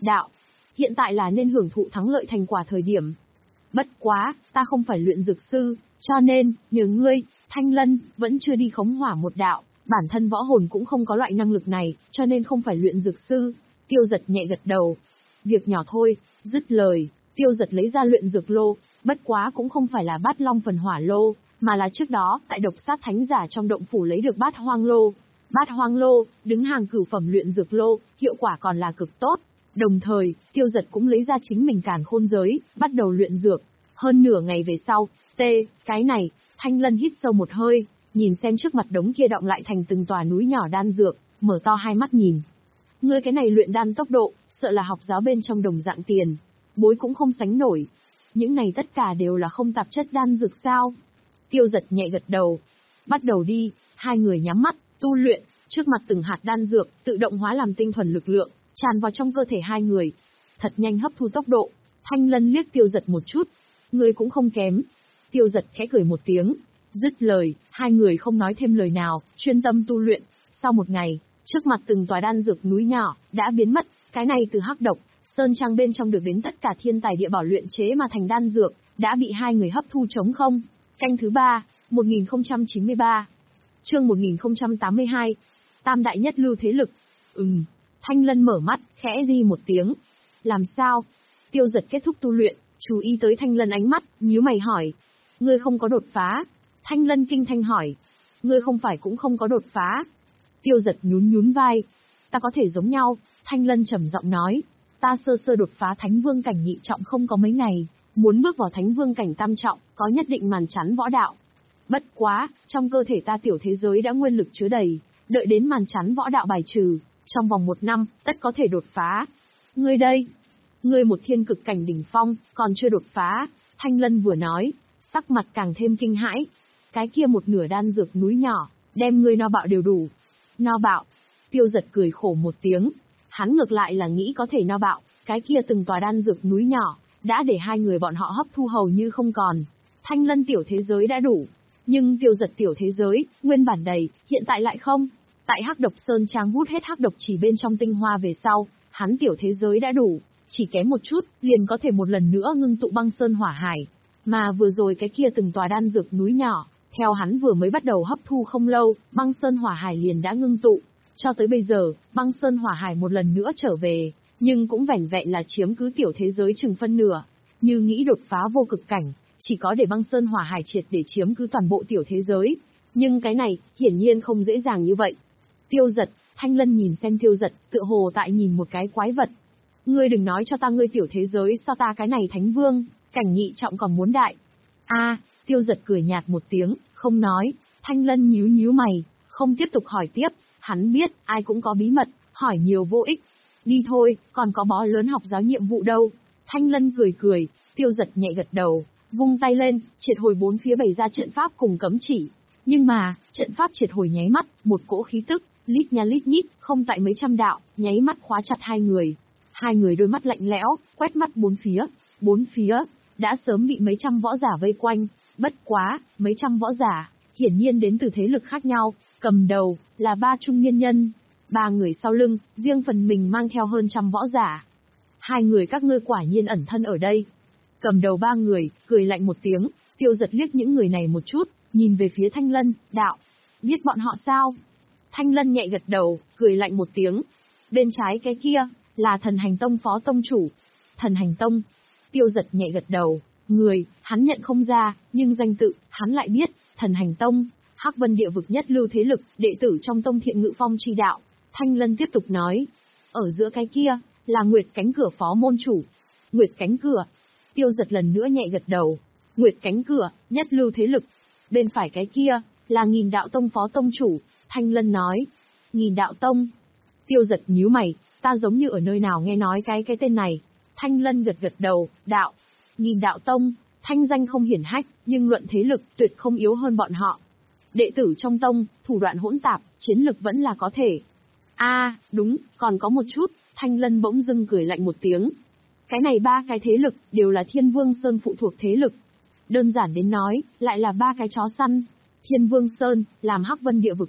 đạo. Hiện tại là nên hưởng thụ thắng lợi thành quả thời điểm. Bất quá, ta không phải luyện dược sư, cho nên, nhờ ngươi, Thanh Lân, vẫn chưa đi khống hỏa một đạo, bản thân võ hồn cũng không có loại năng lực này, cho nên không phải luyện dược sư. Tiêu Giật nhẹ gật đầu. Việc nhỏ thôi, dứt lời, Tiêu Giật lấy ra luyện dược lô, bất quá cũng không phải là bát long phần hỏa lô, mà là trước đó, tại độc sát thánh giả trong động phủ lấy được bát hoang lô. Bát hoang lô, đứng hàng cửu phẩm luyện dược lô, hiệu quả còn là cực tốt. Đồng thời, Tiêu Giật cũng lấy ra chính mình càn khôn giới, bắt đầu luyện dược. Hơn nửa ngày về sau, tê, cái này, Thanh Lân hít sâu một hơi, nhìn xem trước mặt đống kia động lại thành từng tòa núi nhỏ đan dược, mở to hai mắt nhìn. Ngươi cái này luyện đan tốc độ, sợ là học giáo bên trong đồng dạng tiền, bối cũng không sánh nổi. Những này tất cả đều là không tạp chất đan dược sao? Tiêu Giật nhẹ gật đầu. Bắt đầu đi, hai người nhắm mắt, tu luyện, trước mặt từng hạt đan dược, tự động hóa làm tinh thuần lực lượng, tràn vào trong cơ thể hai người. Thật nhanh hấp thu tốc độ. Thanh Lân liếc Tiêu Giật một chút. Ngươi cũng không kém. Tiêu Giật khẽ cười một tiếng. Dứt lời, hai người không nói thêm lời nào, chuyên tâm tu luyện. Sau một ngày, trước mặt từng tòa đan dược núi nhỏ, đã biến mất. Cái này từ hắc độc, sơn trang bên trong được đến tất cả thiên tài địa bảo luyện chế mà thành đan dược, đã bị hai người hấp thu trống không. Canh thứ ba, một nghìn không trăm chín mươi ba. Chương một nghìn không trăm tám mươi hai. Tam đại nhất lưu thế lực. Ừm. Thanh Lân mở mắt, khẽ di một tiếng. Làm sao? Tiêu Giật kết thúc tu luyện, chú ý tới Thanh Lân ánh mắt, nhíu mày hỏi. Ngươi không có đột phá. Thanh Lân kinh thanh hỏi. Ngươi không phải cũng không có đột phá. Tiêu Giật nhún nhún vai. Ta có thể giống nhau. Thanh Lân trầm giọng nói. Ta sơ sơ đột phá Thánh Vương cảnh nhị trọng không có mấy ngày. Muốn bước vào Thánh Vương cảnh tam trọng, có nhất định màn chắn võ đạo. Bất quá, trong cơ thể ta tiểu thế giới đã nguyên lực chứa đầy, đợi đến màn chắn võ đạo bài trừ, trong vòng một năm, tất có thể đột phá. Ngươi đây, ngươi một thiên cực cảnh đỉnh phong, còn chưa đột phá. Thanh Lân vừa nói, sắc mặt càng thêm kinh hãi. Cái kia một nửa đan dược núi nhỏ, đem ngươi no bạo đều đủ. No bạo. Tiêu Giật cười khổ một tiếng. Hắn ngược lại là nghĩ có thể no bạo, cái kia từng tòa đan dược núi nhỏ, đã để hai người bọn họ hấp thu hầu như không còn. Thanh Lân tiểu thế giới đã đủ, nhưng Tiêu Giật tiểu thế giới, nguyên bản đầy, hiện tại lại không. Tại Hắc Độc Sơn Trang hút hết hắc độc chỉ bên trong tinh hoa về sau, hắn tiểu thế giới đã đủ, chỉ kém một chút, liền có thể một lần nữa ngưng tụ băng sơn hỏa hải. Mà vừa rồi cái kia từng tòa đan dược núi nhỏ, theo hắn vừa mới bắt đầu hấp thu không lâu, băng sơn hỏa hải liền đã ngưng tụ. Cho tới bây giờ, băng sơn hỏa hải một lần nữa trở về, nhưng cũng vẻn vẹn là chiếm cứ tiểu thế giới chừng phân nửa. Như nghĩ đột phá vô cực cảnh, chỉ có để băng sơn hỏa hải triệt để chiếm cứ toàn bộ tiểu thế giới. Nhưng cái này, hiển nhiên không dễ dàng như vậy. Tiêu Giật, Thanh Lân nhìn xem Tiêu Giật, tựa hồ tại nhìn một cái quái vật. Ngươi đừng nói cho ta ngươi tiểu thế giới sao ta cái này thánh vương, cảnh nhị trọng còn muốn đại. A, Tiêu Giật cười nhạt một tiếng, không nói. Thanh Lân nhíu nhíu mày, không tiếp tục hỏi tiếp. Hắn biết, ai cũng có bí mật, hỏi nhiều vô ích. Đi thôi, còn có bó lớn học giáo nhiệm vụ đâu. Thanh Lân cười cười, Tiêu Giật nhẹ gật đầu, vung tay lên, triệt hồi bốn phía bày ra trận pháp cùng cấm chỉ. Nhưng mà, trận pháp triệt hồi nháy mắt, một cỗ khí tức, lít nha lít nhít, không tại mấy trăm đạo, nháy mắt khóa chặt hai người. Hai người đôi mắt lạnh lẽo, quét mắt bốn phía, bốn phía, đã sớm bị mấy trăm võ giả vây quanh. Bất quá, mấy trăm võ giả, hiển nhiên đến từ thế lực khác nhau. Cầm đầu, là ba trung niên nhân. Ba người sau lưng, riêng phần mình mang theo hơn trăm võ giả. Hai người các ngươi quả nhiên ẩn thân ở đây. Cầm đầu ba người, cười lạnh một tiếng, Tiêu Giật liếc những người này một chút, nhìn về phía Thanh Lân, đạo. Biết bọn họ sao? Thanh Lân nhẹ gật đầu, cười lạnh một tiếng. Bên trái cái kia, là Thần Hành Tông phó tông chủ. Thần Hành Tông. Tiêu Giật nhẹ gật đầu, người, hắn nhận không ra, nhưng danh tự, hắn lại biết, Thần Hành Tông. Hắc Vân địa vực nhất lưu thế lực, đệ tử trong tông Thiện Ngự Phong chi đạo. Thanh Lân tiếp tục nói. Ở giữa cái kia, là Nguyệt Cánh Cửa phó môn chủ. Nguyệt Cánh Cửa. Tiêu Giật lần nữa nhẹ gật đầu. Nguyệt Cánh Cửa, nhất lưu thế lực. Bên phải cái kia, là Nghìn Đạo Tông phó tông chủ. Thanh Lân nói. Nghìn Đạo Tông. Tiêu Giật nhíu mày, ta giống như ở nơi nào nghe nói cái cái tên này. Thanh Lân gật gật đầu, đạo. Nghìn Đạo Tông, thanh danh không hiển hách, nhưng luận thế lực tuyệt không yếu hơn bọn họ. Đệ tử trong tông, thủ đoạn hỗn tạp, chiến lực vẫn là có thể. A, à, đúng, còn có một chút, Thanh Lân bỗng dưng cười lạnh một tiếng. Cái này ba cái thế lực, đều là Thiên Vương Sơn phụ thuộc thế lực. Đơn giản đến nói, lại là ba cái chó săn. Thiên Vương Sơn, làm Hắc Vân địa vực